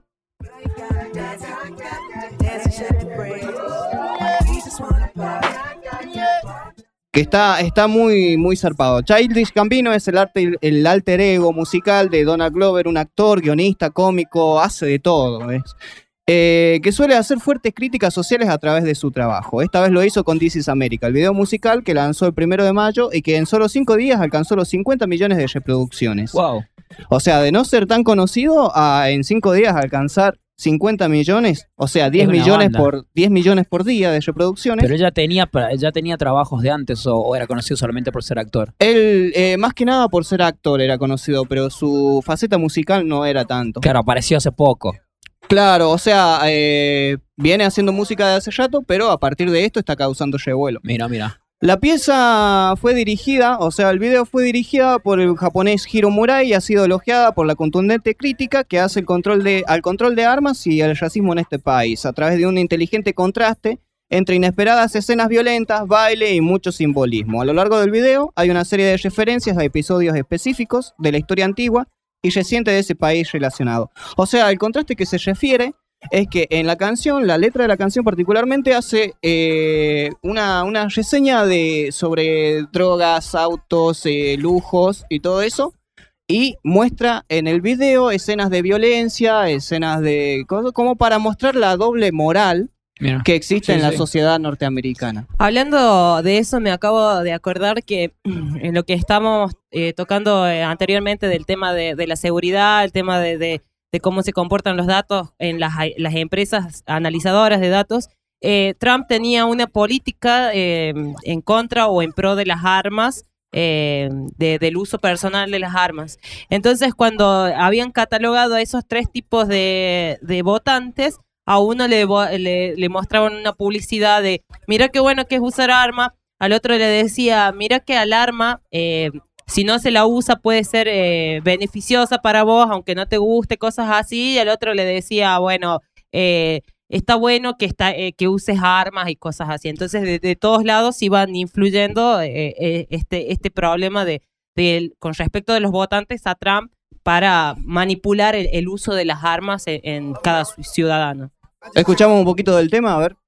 Que está muy, muy zarpado. Childish Gambino es el alter ego musical de Donald Glover, un actor, guionista, cómico, hace de todo, ¿ves? Que suele hacer fuertes críticas sociales a través de su trabajo. Esta vez lo hizo con This is America, el video musical que lanzó el 1 de mayo y que en solo 5 días alcanzó los 50 millones de reproducciones. Wow. O sea, de no ser tan conocido a en 5 días alcanzar 50 millones, o sea, 10 millones por día de reproducciones. Pero ella tenía trabajos de antes o era conocido solamente por ser actor. Él, más que nada por ser actor era conocido, pero su faceta musical no era tanto. Claro, apareció hace poco. Claro, o sea, viene haciendo música de hace rato, pero a partir de esto está causando revuelo. Mira. La pieza fue dirigida, o sea, el video fue dirigida por el japonés Hiro Murai y ha sido elogiada por la contundente crítica que hace al control de armas y el racismo en este país, a través de un inteligente contraste entre inesperadas escenas violentas, baile y mucho simbolismo. A lo largo del video hay una serie de referencias a episodios específicos de la historia antigua y reciente de ese país relacionado. O sea, el contraste que se refiere es que en la canción, la letra de la canción particularmente hace una reseña sobre drogas, autos, lujos y todo eso, y muestra en el video escenas de violencia, escenas de cosas como para mostrar la doble moral que existe en la sociedad norteamericana. Hablando de eso, me acabo de acordar que en lo que estamos tocando anteriormente del tema de la seguridad, el tema de cómo se comportan los datos en las empresas analizadoras de datos, Trump tenía una política en contra o en pro de las armas, del uso personal de las armas. Entonces, cuando habían catalogado a esos 3 tipos de votantes, a uno le mostraban una publicidad de mira qué bueno que es usar arma, al otro le decía mira que al arma si no se la usa puede ser beneficiosa para vos, aunque no te guste, cosas así, y al otro le decía, bueno, está bueno que uses armas y cosas así. Entonces, de todos lados iban influyendo este problema con respecto de los votantes a Trump para manipular el uso de las armas en cada ciudadano. Escuchamos un poquito del tema, a ver.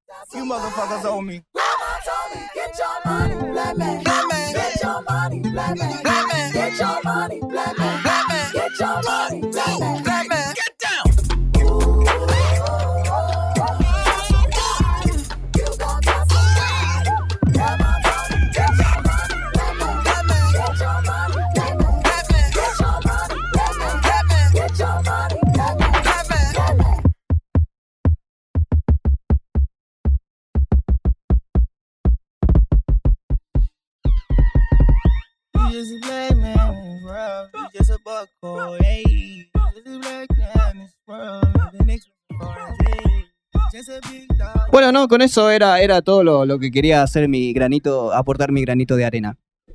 Just a black man in this world, you just a bucko, hey. Just a black man in this world, the next one just a big dog. Bueno, no, con eso era todo lo que quería hacer aportar mi granito de arena.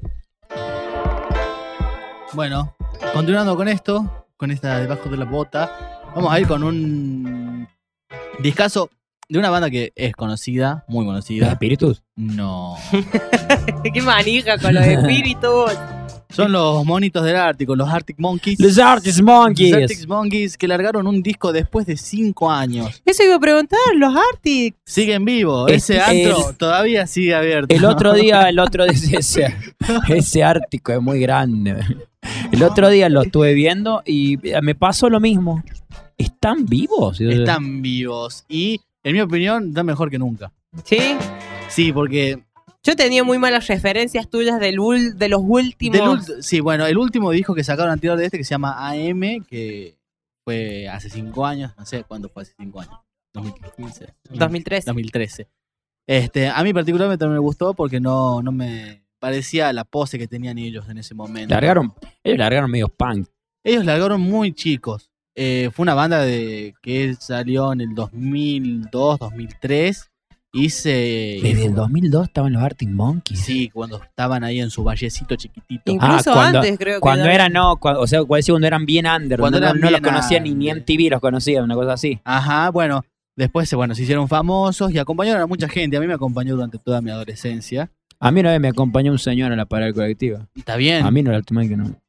Bueno, continuando con esto, con esta debajo de la bota, vamos a ir con un discazo de una banda que es conocida, muy conocida. ¿Los Espíritus? No. Qué manija con los espíritus. Son los monitos del Ártico, los Arctic Monkeys. Los Arctic Monkeys. Los Arctic Monkeys que largaron un disco después de 5 años. Eso iba a preguntar, los Arctic. Siguen vivos. Ese antro todavía sigue abierto. El otro día ese Ártico es muy grande. El otro día lo estuve viendo y me pasó lo mismo. ¿Están vivos? Están vivos. Y, en mi opinión, están mejor que nunca. ¿Sí? Sí, porque... Yo tenía muy malas referencias tuyas de los últimos. Sí, bueno, el último disco que sacaron anterior de que se llama AM, que fue hace 5 años. No sé cuándo fue hace 5 años. 2015. 2013. 2013. A mí particularmente no me gustó porque no me parecía la pose que tenían ellos en ese momento. Ellos largaron medio punk. Ellos largaron muy chicos. Fue una banda que salió en el 2002, 2003. Desde el 2002 estaban los Arctic Monkeys. Sí, cuando estaban ahí en su vallecito chiquitito. Incluso antes, creo que. Cuando eran bien under. Cuando no los conocían ni MTV los conocía, una cosa así. Ajá, bueno. Después se hicieron famosos y acompañaron a mucha gente. A mí me acompañó durante toda mi adolescencia. A mí una vez me acompañó un señor a la parada colectiva. Está bien. A mí no, la última vez que no.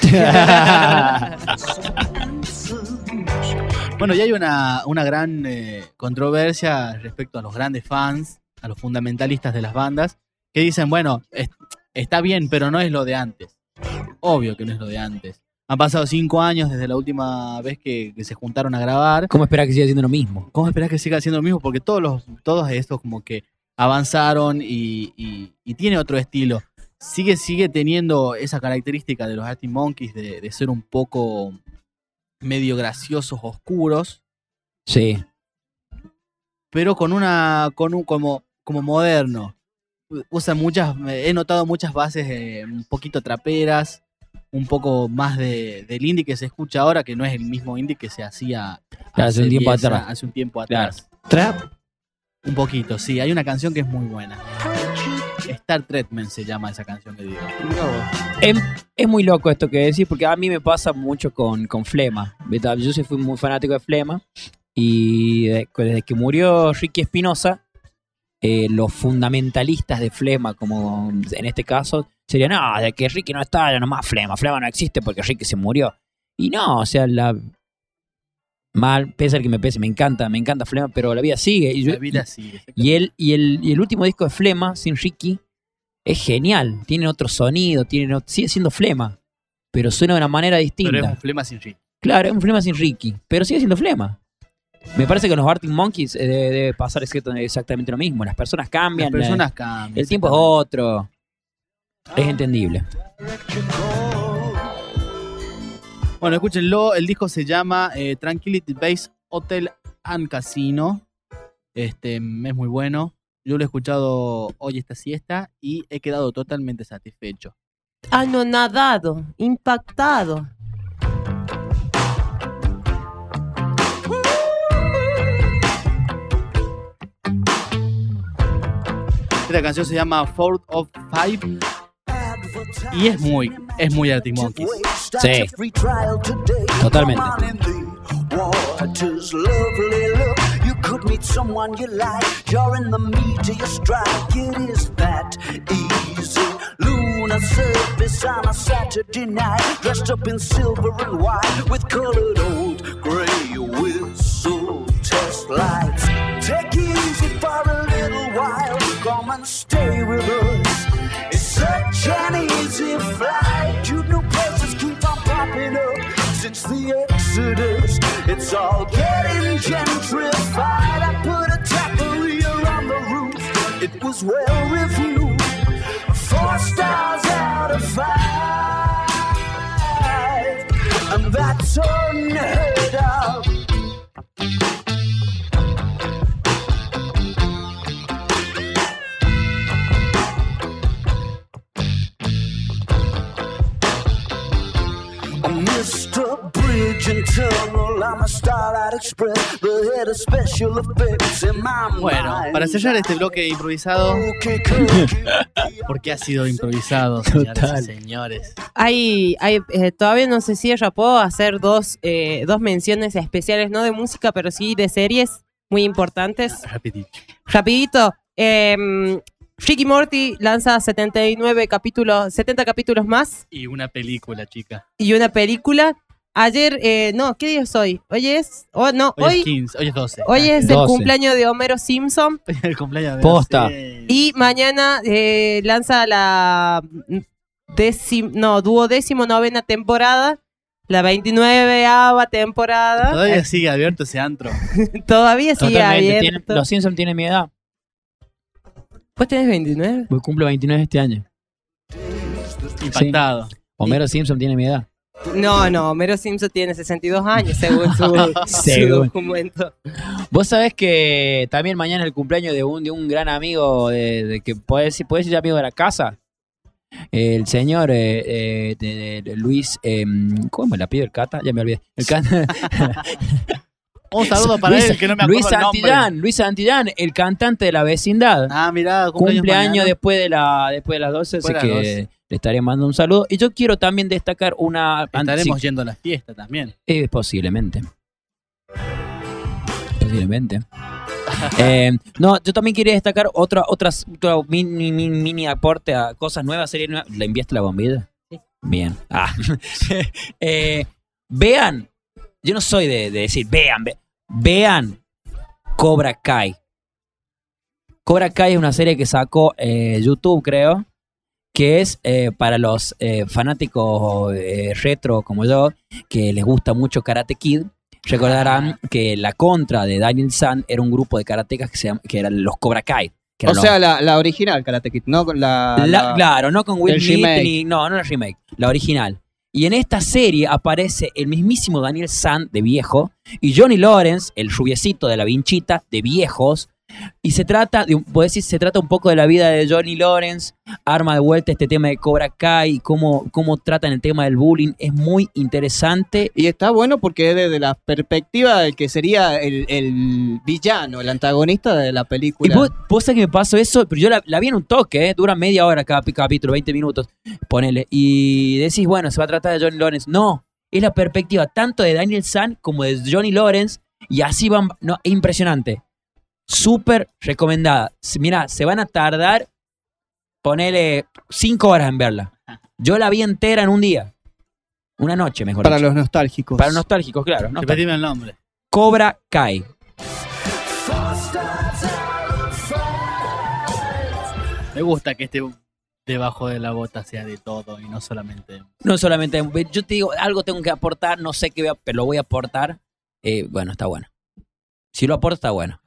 Bueno, y hay una gran controversia respecto a los grandes fans, a los fundamentalistas de las bandas, que dicen, bueno, está bien, pero no es lo de antes. Obvio que no es lo de antes. Han pasado 5 años desde la última vez que se juntaron a grabar. ¿Cómo esperás que siga haciendo lo mismo? ¿Cómo esperás que siga haciendo lo mismo? Porque todos estos como que avanzaron y tiene otro estilo. Sigue teniendo esa característica de los Arctic Monkeys de ser un poco medio graciosos, oscuros. Sí. Pero como moderno. Usan he notado muchas bases un poquito traperas, un poco más del indie que se escucha ahora, que no es el mismo indie que se hacía hace un tiempo atrás. Hace un tiempo atrás. Trap. Un poquito, sí. Hay una canción que es muy buena. Star Treatment se llama esa canción que digo. Es muy loco esto que decís, porque a mí me pasa mucho con Flema. Yo fui muy fanático de Flema y desde que murió Ricky Espinosa, los fundamentalistas de Flema, como en este caso, serían, no, de que Ricky no está, ya nomás Flema no existe porque Ricky se murió. Y no, o sea, mal, pese al que me pese, me encanta Flema, pero la vida sigue. Y la vida sigue. Y el último disco de Flema, sin Ricky, es genial. Tiene otro sonido, sigue siendo Flema, pero suena de una manera distinta. Pero es un Flema sin Ricky. Claro, es un Flema sin Ricky, pero sigue siendo Flema. Me parece que con los Arctic Monkeys debe pasar exactamente lo mismo. Las personas cambian. El tiempo es otro. Es entendible. Bueno, escúchenlo. El disco se llama Tranquility Base Hotel and Casino. Es muy bueno. Yo lo he escuchado hoy esta siesta y he quedado totalmente satisfecho. Anonadado, impactado. Esta canción se llama 4 of 5 y es muy Arctic Monkeys. Sí, totalmente. Water's lovely look. You could meet someone you like. You're in the meat of your strike. It is that easy. Lunar surface on a Saturday night. Dressed up in silver and white with colored old gray whistle test lights. Take it easy for a little while. Come and stay with us. It's such an easy flight. You know places keep on popping up. Since the Exodus, it's all getting gentrified. I put a taqueria on the roof. It was well reviewed. 4 stars out of 5. And that's unheard of. Mr. Bridge and Tunnel, I'm a Starlight Express, the head of special effects in my mind. Bueno, para sellar este bloque improvisado, porque ha sido improvisado, señoras y señores. Todavía no sé si ella puedo hacer dos menciones especiales, no de música, pero sí de series muy importantes. Rapidito. Rick y Morty lanza 70 capítulos más. Y una película, chica. Ayer, ¿qué día es hoy? Hoy es... Hoy es 15, hoy es 12. Hoy es 12. El cumpleaños de Homero Simpson. Hoy es el cumpleaños de Posta. Y mañana lanza la 19ª temporada. La 29ª temporada. Todavía sigue abierto ese antro. Todavía sigue abierto. Los Simpsons tienen mi edad. ¿Vos tenés 29? Pues cumplo 29 este año. Impactado. Sí. Homero Simpson tiene mi edad. No, Homero Simpson tiene 62 años, según su documento. Vos sabés que también mañana es el cumpleaños de un gran amigo, de que puede ser amigo de la casa. El señor Luis, ¿cómo me la pide el Cata? Ya me olvidé. El Cata. Un saludo para él, que no me acuerdo el nombre. Luis Santillán, el cantante de La Vecindad. Ah, mirá, cumpleaños después de las 12, así que le estaré mandando un saludo. Y yo quiero también destacar una... Estaremos yendo a la fiesta también. Posiblemente. No, yo también quería destacar otro mini aporte a cosas nuevas, series nuevas. ¿Le enviaste la bombilla? Sí. Bien. Vean, yo no soy de decir, vean Cobra Kai. Cobra Kai es una serie que sacó YouTube, creo, que es para los fanáticos retro como yo, que les gusta mucho Karate Kid. Recordarán que la contra de Daniel San era un grupo de karatecas que eran los Cobra Kai. O sea, la original Karate Kid, no con Claro, no con Will el Smith, remake. no la remake, la original. Y en esta serie aparece el mismísimo Daniel San de viejo y Johnny Lawrence, el rubiecito de la vinchita, de viejos. Y se trata un poco de la vida de Johnny Lawrence, arma de vuelta este tema de Cobra Kai, cómo tratan el tema del bullying, es muy interesante. Y está bueno porque es desde la perspectiva del que sería el villano, el antagonista de la película. Y vos sabés que me pasó eso, pero yo la vi en un toque, dura media hora cada capítulo, 20 minutos, ponele. Y decís, bueno, se va a tratar de Johnny Lawrence. No, es la perspectiva tanto de Daniel San como de Johnny Lawrence, y así van, no, es impresionante. Súper recomendada. Mira, se van a tardar, ponele 5 horas en verla. Yo la vi entera en un día. Una noche, mejor Para dicho. los nostálgicos. Para los nostálgicos, claro. Repetime el nombre. Cobra Kai. Me gusta que esté debajo de la bota sea de todo y no solamente... No solamente, yo te digo, algo tengo que aportar, no sé qué pero lo voy a aportar. Bueno, está bueno. Si lo aporta, está bueno.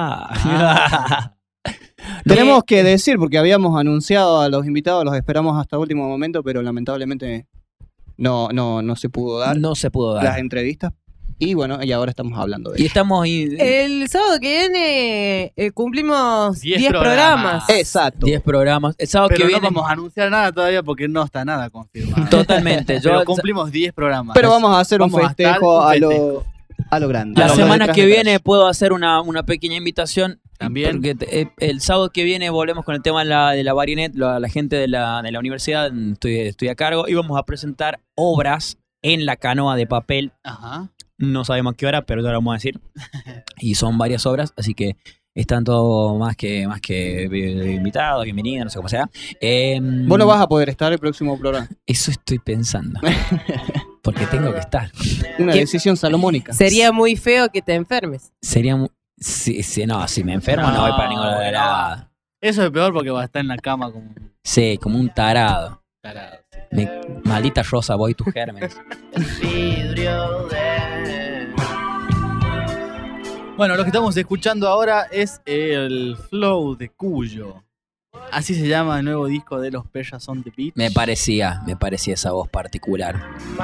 Tenemos que decir, porque habíamos anunciado a los invitados, los esperamos hasta último momento, pero lamentablemente no se pudo dar. No se pudo dar las entrevistas. Y bueno, y ahora estamos hablando de Y ello. estamos El sábado que viene cumplimos 10 10 programas. Exacto. 10 programas. El sábado Pero que no viene. vamos a anunciar nada todavía porque no está nada confirmado. Totalmente. Pero cumplimos 10 programas. Pero vamos a hacer un Vamos a estar festejo un a festejo. lo grande. La A lo semana detrás que de viene puedo hacer una pequeña invitación. También. Porque el sábado que viene volvemos con el tema de la Barinet, la gente de la universidad, estoy a cargo, y vamos a presentar obras en la canoa de papel. Ajá. No sabemos a qué hora, pero ya lo vamos a decir. Y son varias obras, así que están todos más que invitados, bienvenidos, no sé cómo sea. Vos no vas a poder estar el próximo programa. Eso estoy pensando. Porque tengo que estar. Una decisión salomónica. Sería muy feo que te enfermes. Sería no, si me enfermo no voy para ninguna lado. Eso es peor porque va a estar en la cama como un Sí, como un tarado. tarado. Maldita Rosa, voy tus gérmenes. Bueno, lo que estamos escuchando ahora es el Flow de Cuyo. Así se llama el nuevo disco de los Perras on the Beach. Me parecía esa voz particular.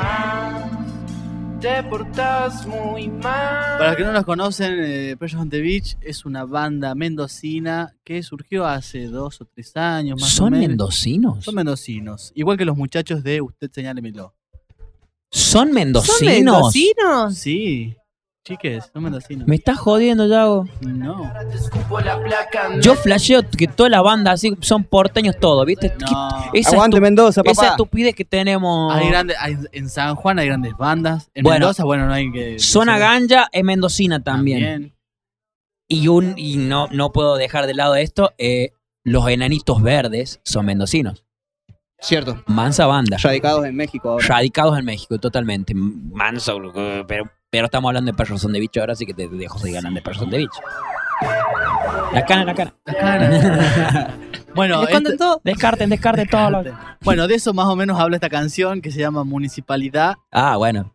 Te portas muy mal. Para los que no los conocen, Perras on the Beach es una banda mendocina que surgió hace 2 o 3 años más o ¿Son menos. mendocinos? Son mendocinos. Igual que los muchachos de Usted Señálemelo. ¿Son mendocinos? ¿Son mendocinos? Sí, chiques, son mendocinos. ¿Me estás jodiendo, Yago? No. Yo flasheo que todas las bandas así son porteños todos, ¿viste? No. Aguante Mendoza, papá. Esa estupidez que tenemos. En San Juan hay grandes bandas. En Bueno, Mendoza, bueno, no hay que... Zona Ganja es mendocina también. Y no puedo dejar de lado esto. Los Enanitos Verdes son mendocinos. Cierto. Mansa banda. Radicados en México ahora. Radicados en México, totalmente. Manso, pero estamos hablando de Perros on the Beach ahora, así que te dejo seguir hablando de Perros on the Beach. La cana. Bueno, Descarten todo. Bueno, de eso más o menos habla esta canción que se llama Municipalidad. Ah, bueno.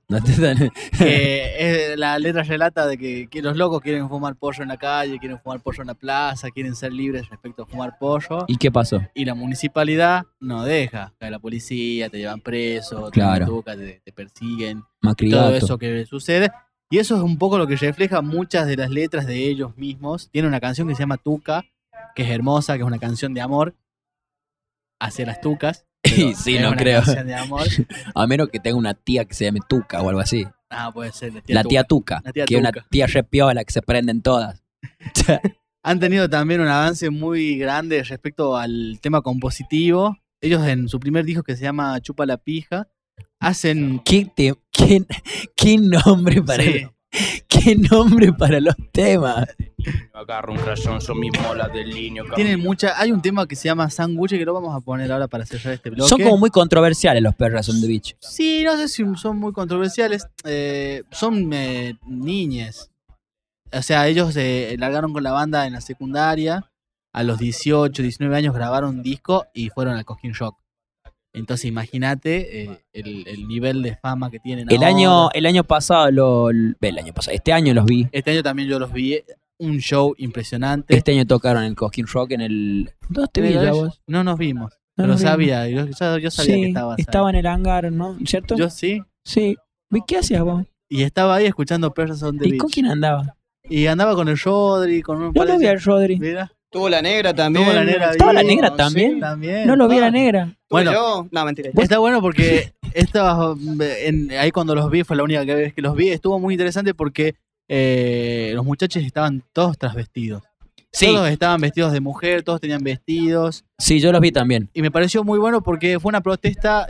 La letra relata de que los locos quieren fumar pollo en la calle, quieren fumar pollo en la plaza, quieren ser libres respecto a fumar pollo. ¿Y qué pasó? Y la municipalidad no deja. Cae la policía, te llevan preso, Claro. te persiguen. Macri Todo gato. eso que sucede. Y eso es un poco lo que refleja muchas de las letras de ellos mismos. Tiene una canción que se llama Tuca, que es hermosa, que es una canción de amor hacia las tucas. Sí, es no una creo. canción de amor. A menos que tenga una tía que se llame Tuca o algo así. Ah, puede ser. La tía Tuca. La tía Que es una Tuca. tía repiola que se prenden todas. Han tenido también un avance muy grande respecto al tema compositivo. Ellos en su primer disco que se llama Chupa la Pija, hacen... ¿Qué nombre para Sí. ¿Qué nombre para los temas? Agarro un crayón, yo mismo la delineo. Tienen hay un tema que se llama Sanguche que lo vamos a poner ahora para cerrar este bloque. Son como muy controversiales los Perras on the Beach. Sí, no sé si son muy controversiales. Son niñes. O sea, ellos largaron con la banda en la secundaria. A los 18, 19 años grabaron un disco y fueron al Cosquín Rock. Entonces imagínate el nivel de fama que tienen El ahora. año pasado, este año los vi. Este año también yo los vi. Un show impresionante. Este año tocaron el Cosquín Rock en el... ¿Dónde te vi ya vos? No nos vimos. No pero nos vimos. sabía, yo sabía Sí, que estabas ahí. estaba en el hangar, ¿no? ¿Cierto? Yo sí. Sí. ¿Qué hacías vos? Y estaba ahí escuchando Persons on the ¿Y Beach. con quién andaba? Y andaba con el Rodri, con un Yo lo vi al Rodri. Mira. Tuvo la negra también. Tuvo la negra ¿Estaba la ahí. negra también? Sí, también. No lo vi a la negra. Bueno, yo, no, mentira. Está bueno porque ahí cuando los vi, fue la única vez que los vi, estuvo muy interesante porque los muchachos estaban todos trasvestidos. Sí. Todos estaban vestidos de mujer, todos tenían vestidos. Sí, yo los vi también. Y me pareció muy bueno porque fue una protesta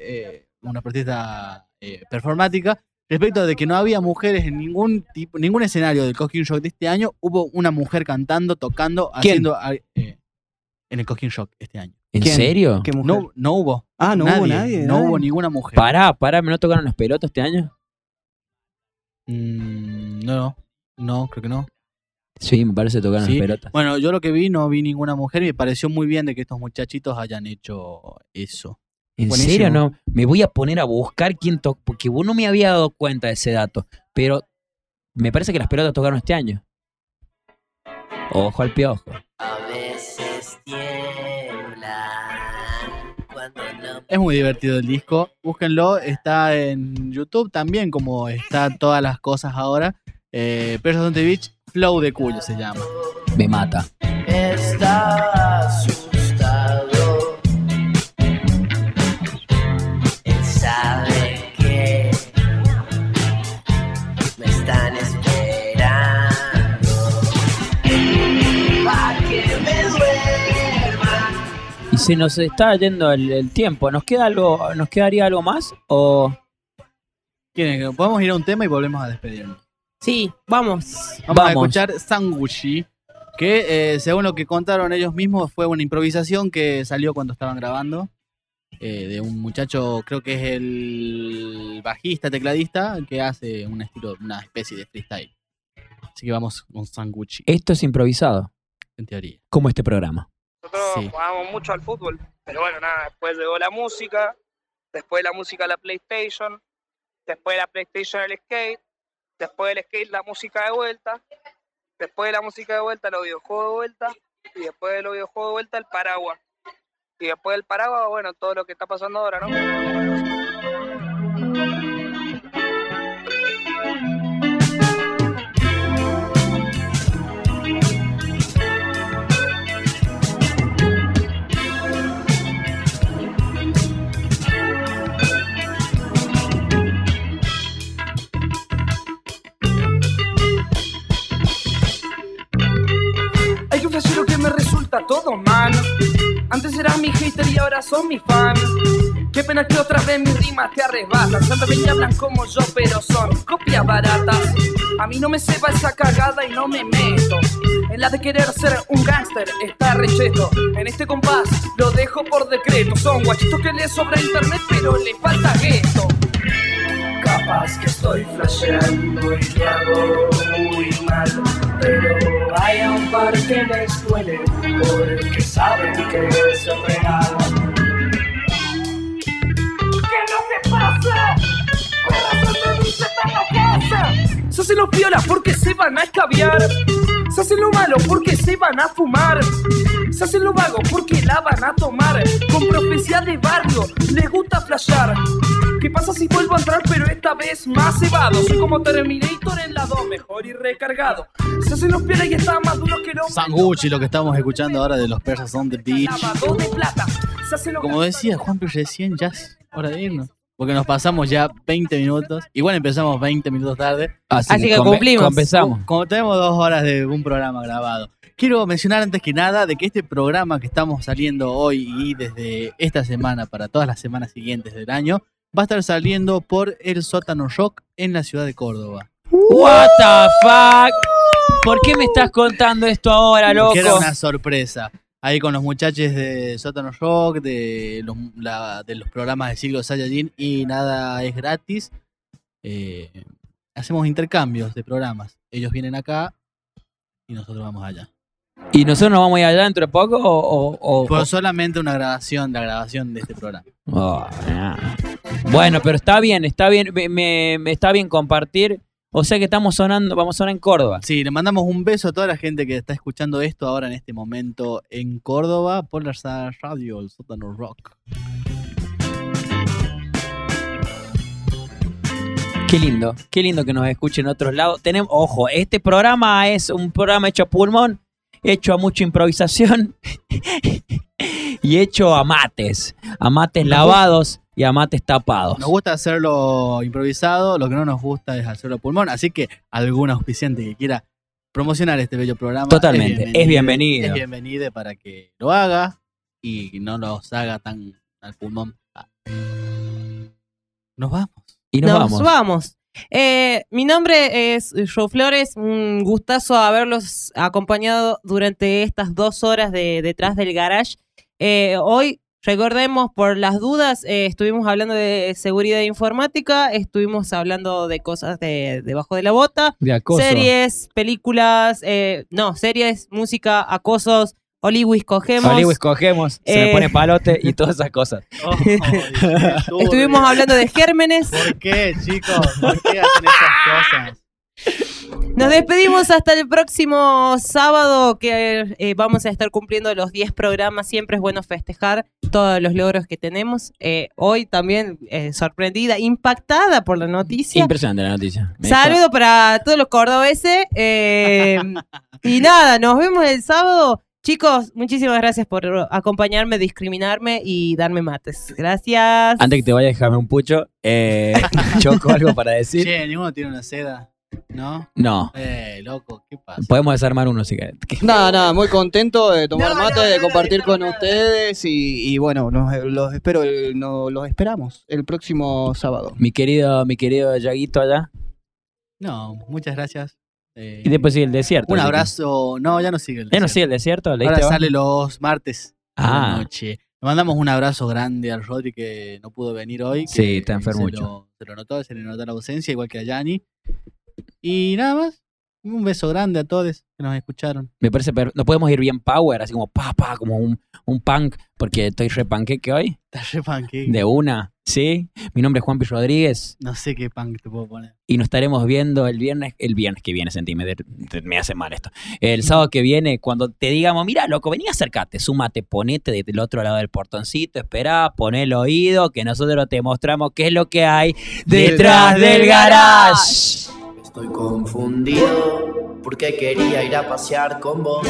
performática respecto de que no había mujeres en ningún escenario del Cosquín Rock de este año. Hubo una mujer cantando, tocando, ¿Quién? haciendo en el Cosquín Rock este año. ¿En serio? ¿Qué mujer? No hubo. Ah, no hubo nadie. No hubo ninguna mujer. Pará, ¿me no tocaron los pelotas este año? No, creo que no. Sí, me parece que tocaron Sí. las pelotas. Bueno, yo lo que vi, no vi ninguna mujer y me pareció muy bien de que estos muchachitos hayan hecho eso. ¿En Buenísimo. serio? No, me voy a poner a buscar quién tocó, porque vos no me había dado cuenta de ese dato, pero me parece que las pelotas tocaron este año. Ojo al piojo. A veces tiemblan cuando no. Es muy divertido el disco, búsquenlo, está en YouTube también, como está todas las cosas ahora. Persons on the Beach, Flow de Cuyo se llama. Me mata. Está asustado. Él sabe que me están esperando. Pa' que me duerma. Y se nos está yendo el tiempo. ¿Nos quedaría algo más? ¿O ¿Quieren? Podemos ir a un tema y volvemos a despedirnos. Sí, vamos. Vamos a escuchar Sanguchi, que según lo que contaron ellos mismos fue una improvisación que salió cuando estaban grabando de un muchacho, creo que es el bajista, tecladista, que hace una especie de freestyle. Así que vamos con Sanguchi, esto es improvisado? en teoría. Como este programa. Nosotros jugábamos mucho al fútbol, pero bueno, nada, después llegó la música, después de la música la PlayStation, después de la PlayStation el skate, después del skate la música de vuelta, después de la música de vuelta los videojuegos de vuelta, y después de los videojuegos de vuelta el paraguas. Y después del paraguas, bueno, todo lo que está pasando ahora, ¿no? Hay un flashero que me resulta todo mal. Antes eras mi hater y ahora son mi fan. Qué pena que otra vez mis rimas te arrebatan. Siempre ven y hablan como yo, pero son copias baratas. A mí no me ceba esa cagada y no me meto en la de querer ser un gángster, está recheto. En este compás lo dejo por decreto. Son guachitos que les sobra internet, pero le falta gueto. Capaz que estoy flasheando y lo hago muy mal, pero hay un par que les duele porque saben que es real. ¡Que no te pase! ¡Corazón me dice te enloquece! Se hacen los piolas porque se van a escabiar. Se hacen lo malo porque se van a fumar. Se hacen lo vago porque la van a tomar. Con profecía de barrio les gusta flashear. ¿Qué pasa si vuelvo a entrar pero esta vez más cebado? Soy como Terminator en la 2, mejor y recargado. Se hacen los piolas y están más duros que los Sanguchi, lo que estamos escuchando ahora de los Persons on the Beach. lavado de plata. Se hacen los Como decía Juan recién, ya es hora de irnos. Porque nos pasamos ya 20 minutos. Igual empezamos 20 minutos tarde. Así que cumplimos. Compensamos. Como tenemos 2 horas de un programa grabado. Quiero mencionar antes que nada de que este programa que estamos saliendo hoy y desde esta semana para todas las semanas siguientes del año va a estar saliendo por el Sótano Rock en la ciudad de Córdoba. What the fuck? ¿Por qué me estás contando esto ahora, loco? Que era una sorpresa. Ahí con los muchachos de Sótano Rock, de los programas de Siglo Saiyajin y Nada es Gratis. Hacemos intercambios de programas. Ellos vienen acá y nosotros vamos allá. ¿Y nosotros nos vamos a ir allá dentro de poco o Por solamente una grabación, la grabación de este programa. Oh, nah. Bueno, pero está bien, me está bien compartir. O sea que vamos a sonar en Córdoba. Sí, le mandamos un beso a toda la gente que está escuchando esto ahora en este momento en Córdoba por la radio, el Sótano Rock. Qué lindo que nos escuchen en otros lados. Ojo, este programa es un programa hecho a pulmón, hecho a mucha improvisación y hecho a mates lavados y a mates tapados. Nos gusta hacerlo improvisado, lo que no nos gusta es hacerlo a pulmón, así que algún auspiciante que quiera promocionar este bello programa totalmente, es bienvenido. Es bienvenido para que lo haga y no los haga tan al pulmón. Nos vamos. Y nos vamos. Mi nombre es Jo Flores, un gustazo haberlos acompañado durante estas 2 horas de Detrás del Garage. Hoy, recordemos, por las dudas, estuvimos hablando de seguridad informática, estuvimos hablando de cosas de debajo de la bota, de acoso. Series, películas, series, música, acosos, Oliwis cogemos. Se me pone palote y todas esas cosas. Estuvimos hablando de gérmenes. ¿Por qué, chicos? ¿Por qué hacen esas cosas? Nos despedimos hasta el próximo sábado, que vamos a estar cumpliendo los 10 programas. Siempre es bueno festejar todos los logros que tenemos. Hoy también sorprendida, impactada por la noticia. Impresionante la noticia. Saludo para todos los cordobeses. Y nada, nos vemos el sábado. Chicos, muchísimas gracias por acompañarme, discriminarme y darme mates. Gracias. Antes que te vaya, déjame un pucho. Choco, algo para decir. Che, ninguno tiene una seda, ¿no? No. Loco, ¿qué pasa? Podemos desarmar uno si querés. Nada, muy contento de tomar mate, de compartir con ustedes y bueno, los esperamos el próximo sábado. Mi querido Yaguito allá. No, muchas gracias. Y después sigue el desierto. Un abrazo. No, ya no sigue el desierto. ¿Ya no sigue el desierto? Ahora sale los martes de la noche. Le mandamos un abrazo grande al Rodri que no pudo venir hoy. Sí, está enfermo mucho. Se lo notó, se le notó la ausencia, igual que a Yanni. Y nada más. Un beso grande a todos que nos escucharon. Me parece, pero no podemos ir bien power, así como como un punk, porque estoy re panqueque hoy. Estás re panqueque. De una, ¿sí? Mi nombre es Juanpi Rodríguez. No sé qué punk te puedo poner. Y nos estaremos viendo el viernes que viene, me hace mal esto. El sábado que viene, cuando te digamos, mira, loco, vení, acércate, súmate, ponete del otro lado del portoncito, esperá, poné el oído, que nosotros te mostramos qué es lo que hay detrás del garage. Estoy confundido porque quería ir a pasear con vos,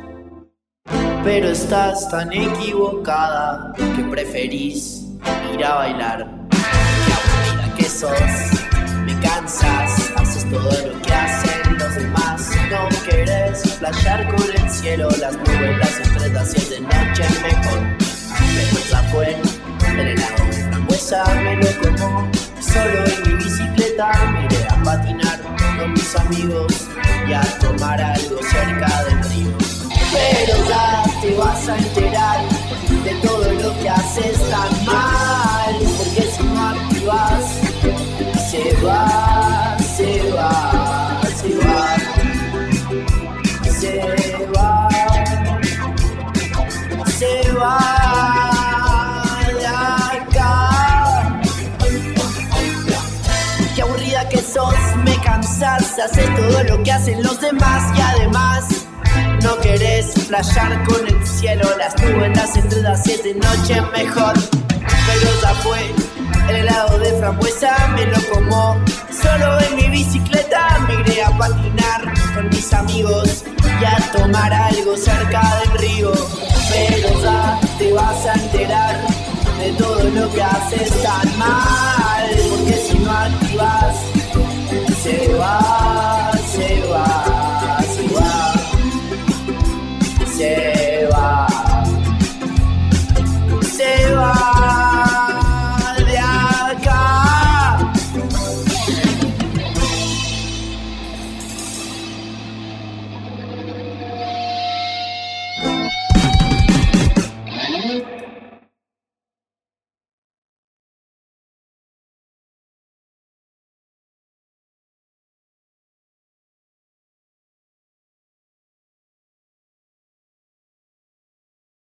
pero estás tan equivocada que preferís ir a bailar. Qué aburrida que sos, me cansas, haces todo lo que hacen los demás. No querés flashear con el cielo, las nubes, las estrellas y de noche mejor. Pero ya fue, el helado de frambuesa me lo como. Solo en mi bicicleta me iré a patinar con mis amigos y a tomar algo cerca del río. Pero ya te vas a enterar de todo lo que haces tan mal, porque si no activas, se va, se va, se va, se va, se va. Que sos, me cansas, haces todo lo que hacen los demás y además no querés flashear con el cielo, las nubes, las estrellas, 7 noches mejor. Pero ya fue, el helado de frambuesa me lo como. Solo en mi bicicleta me iré a patinar con mis amigos y a tomar algo cerca del río. Pero ya te vas a enterar de todo lo que haces tan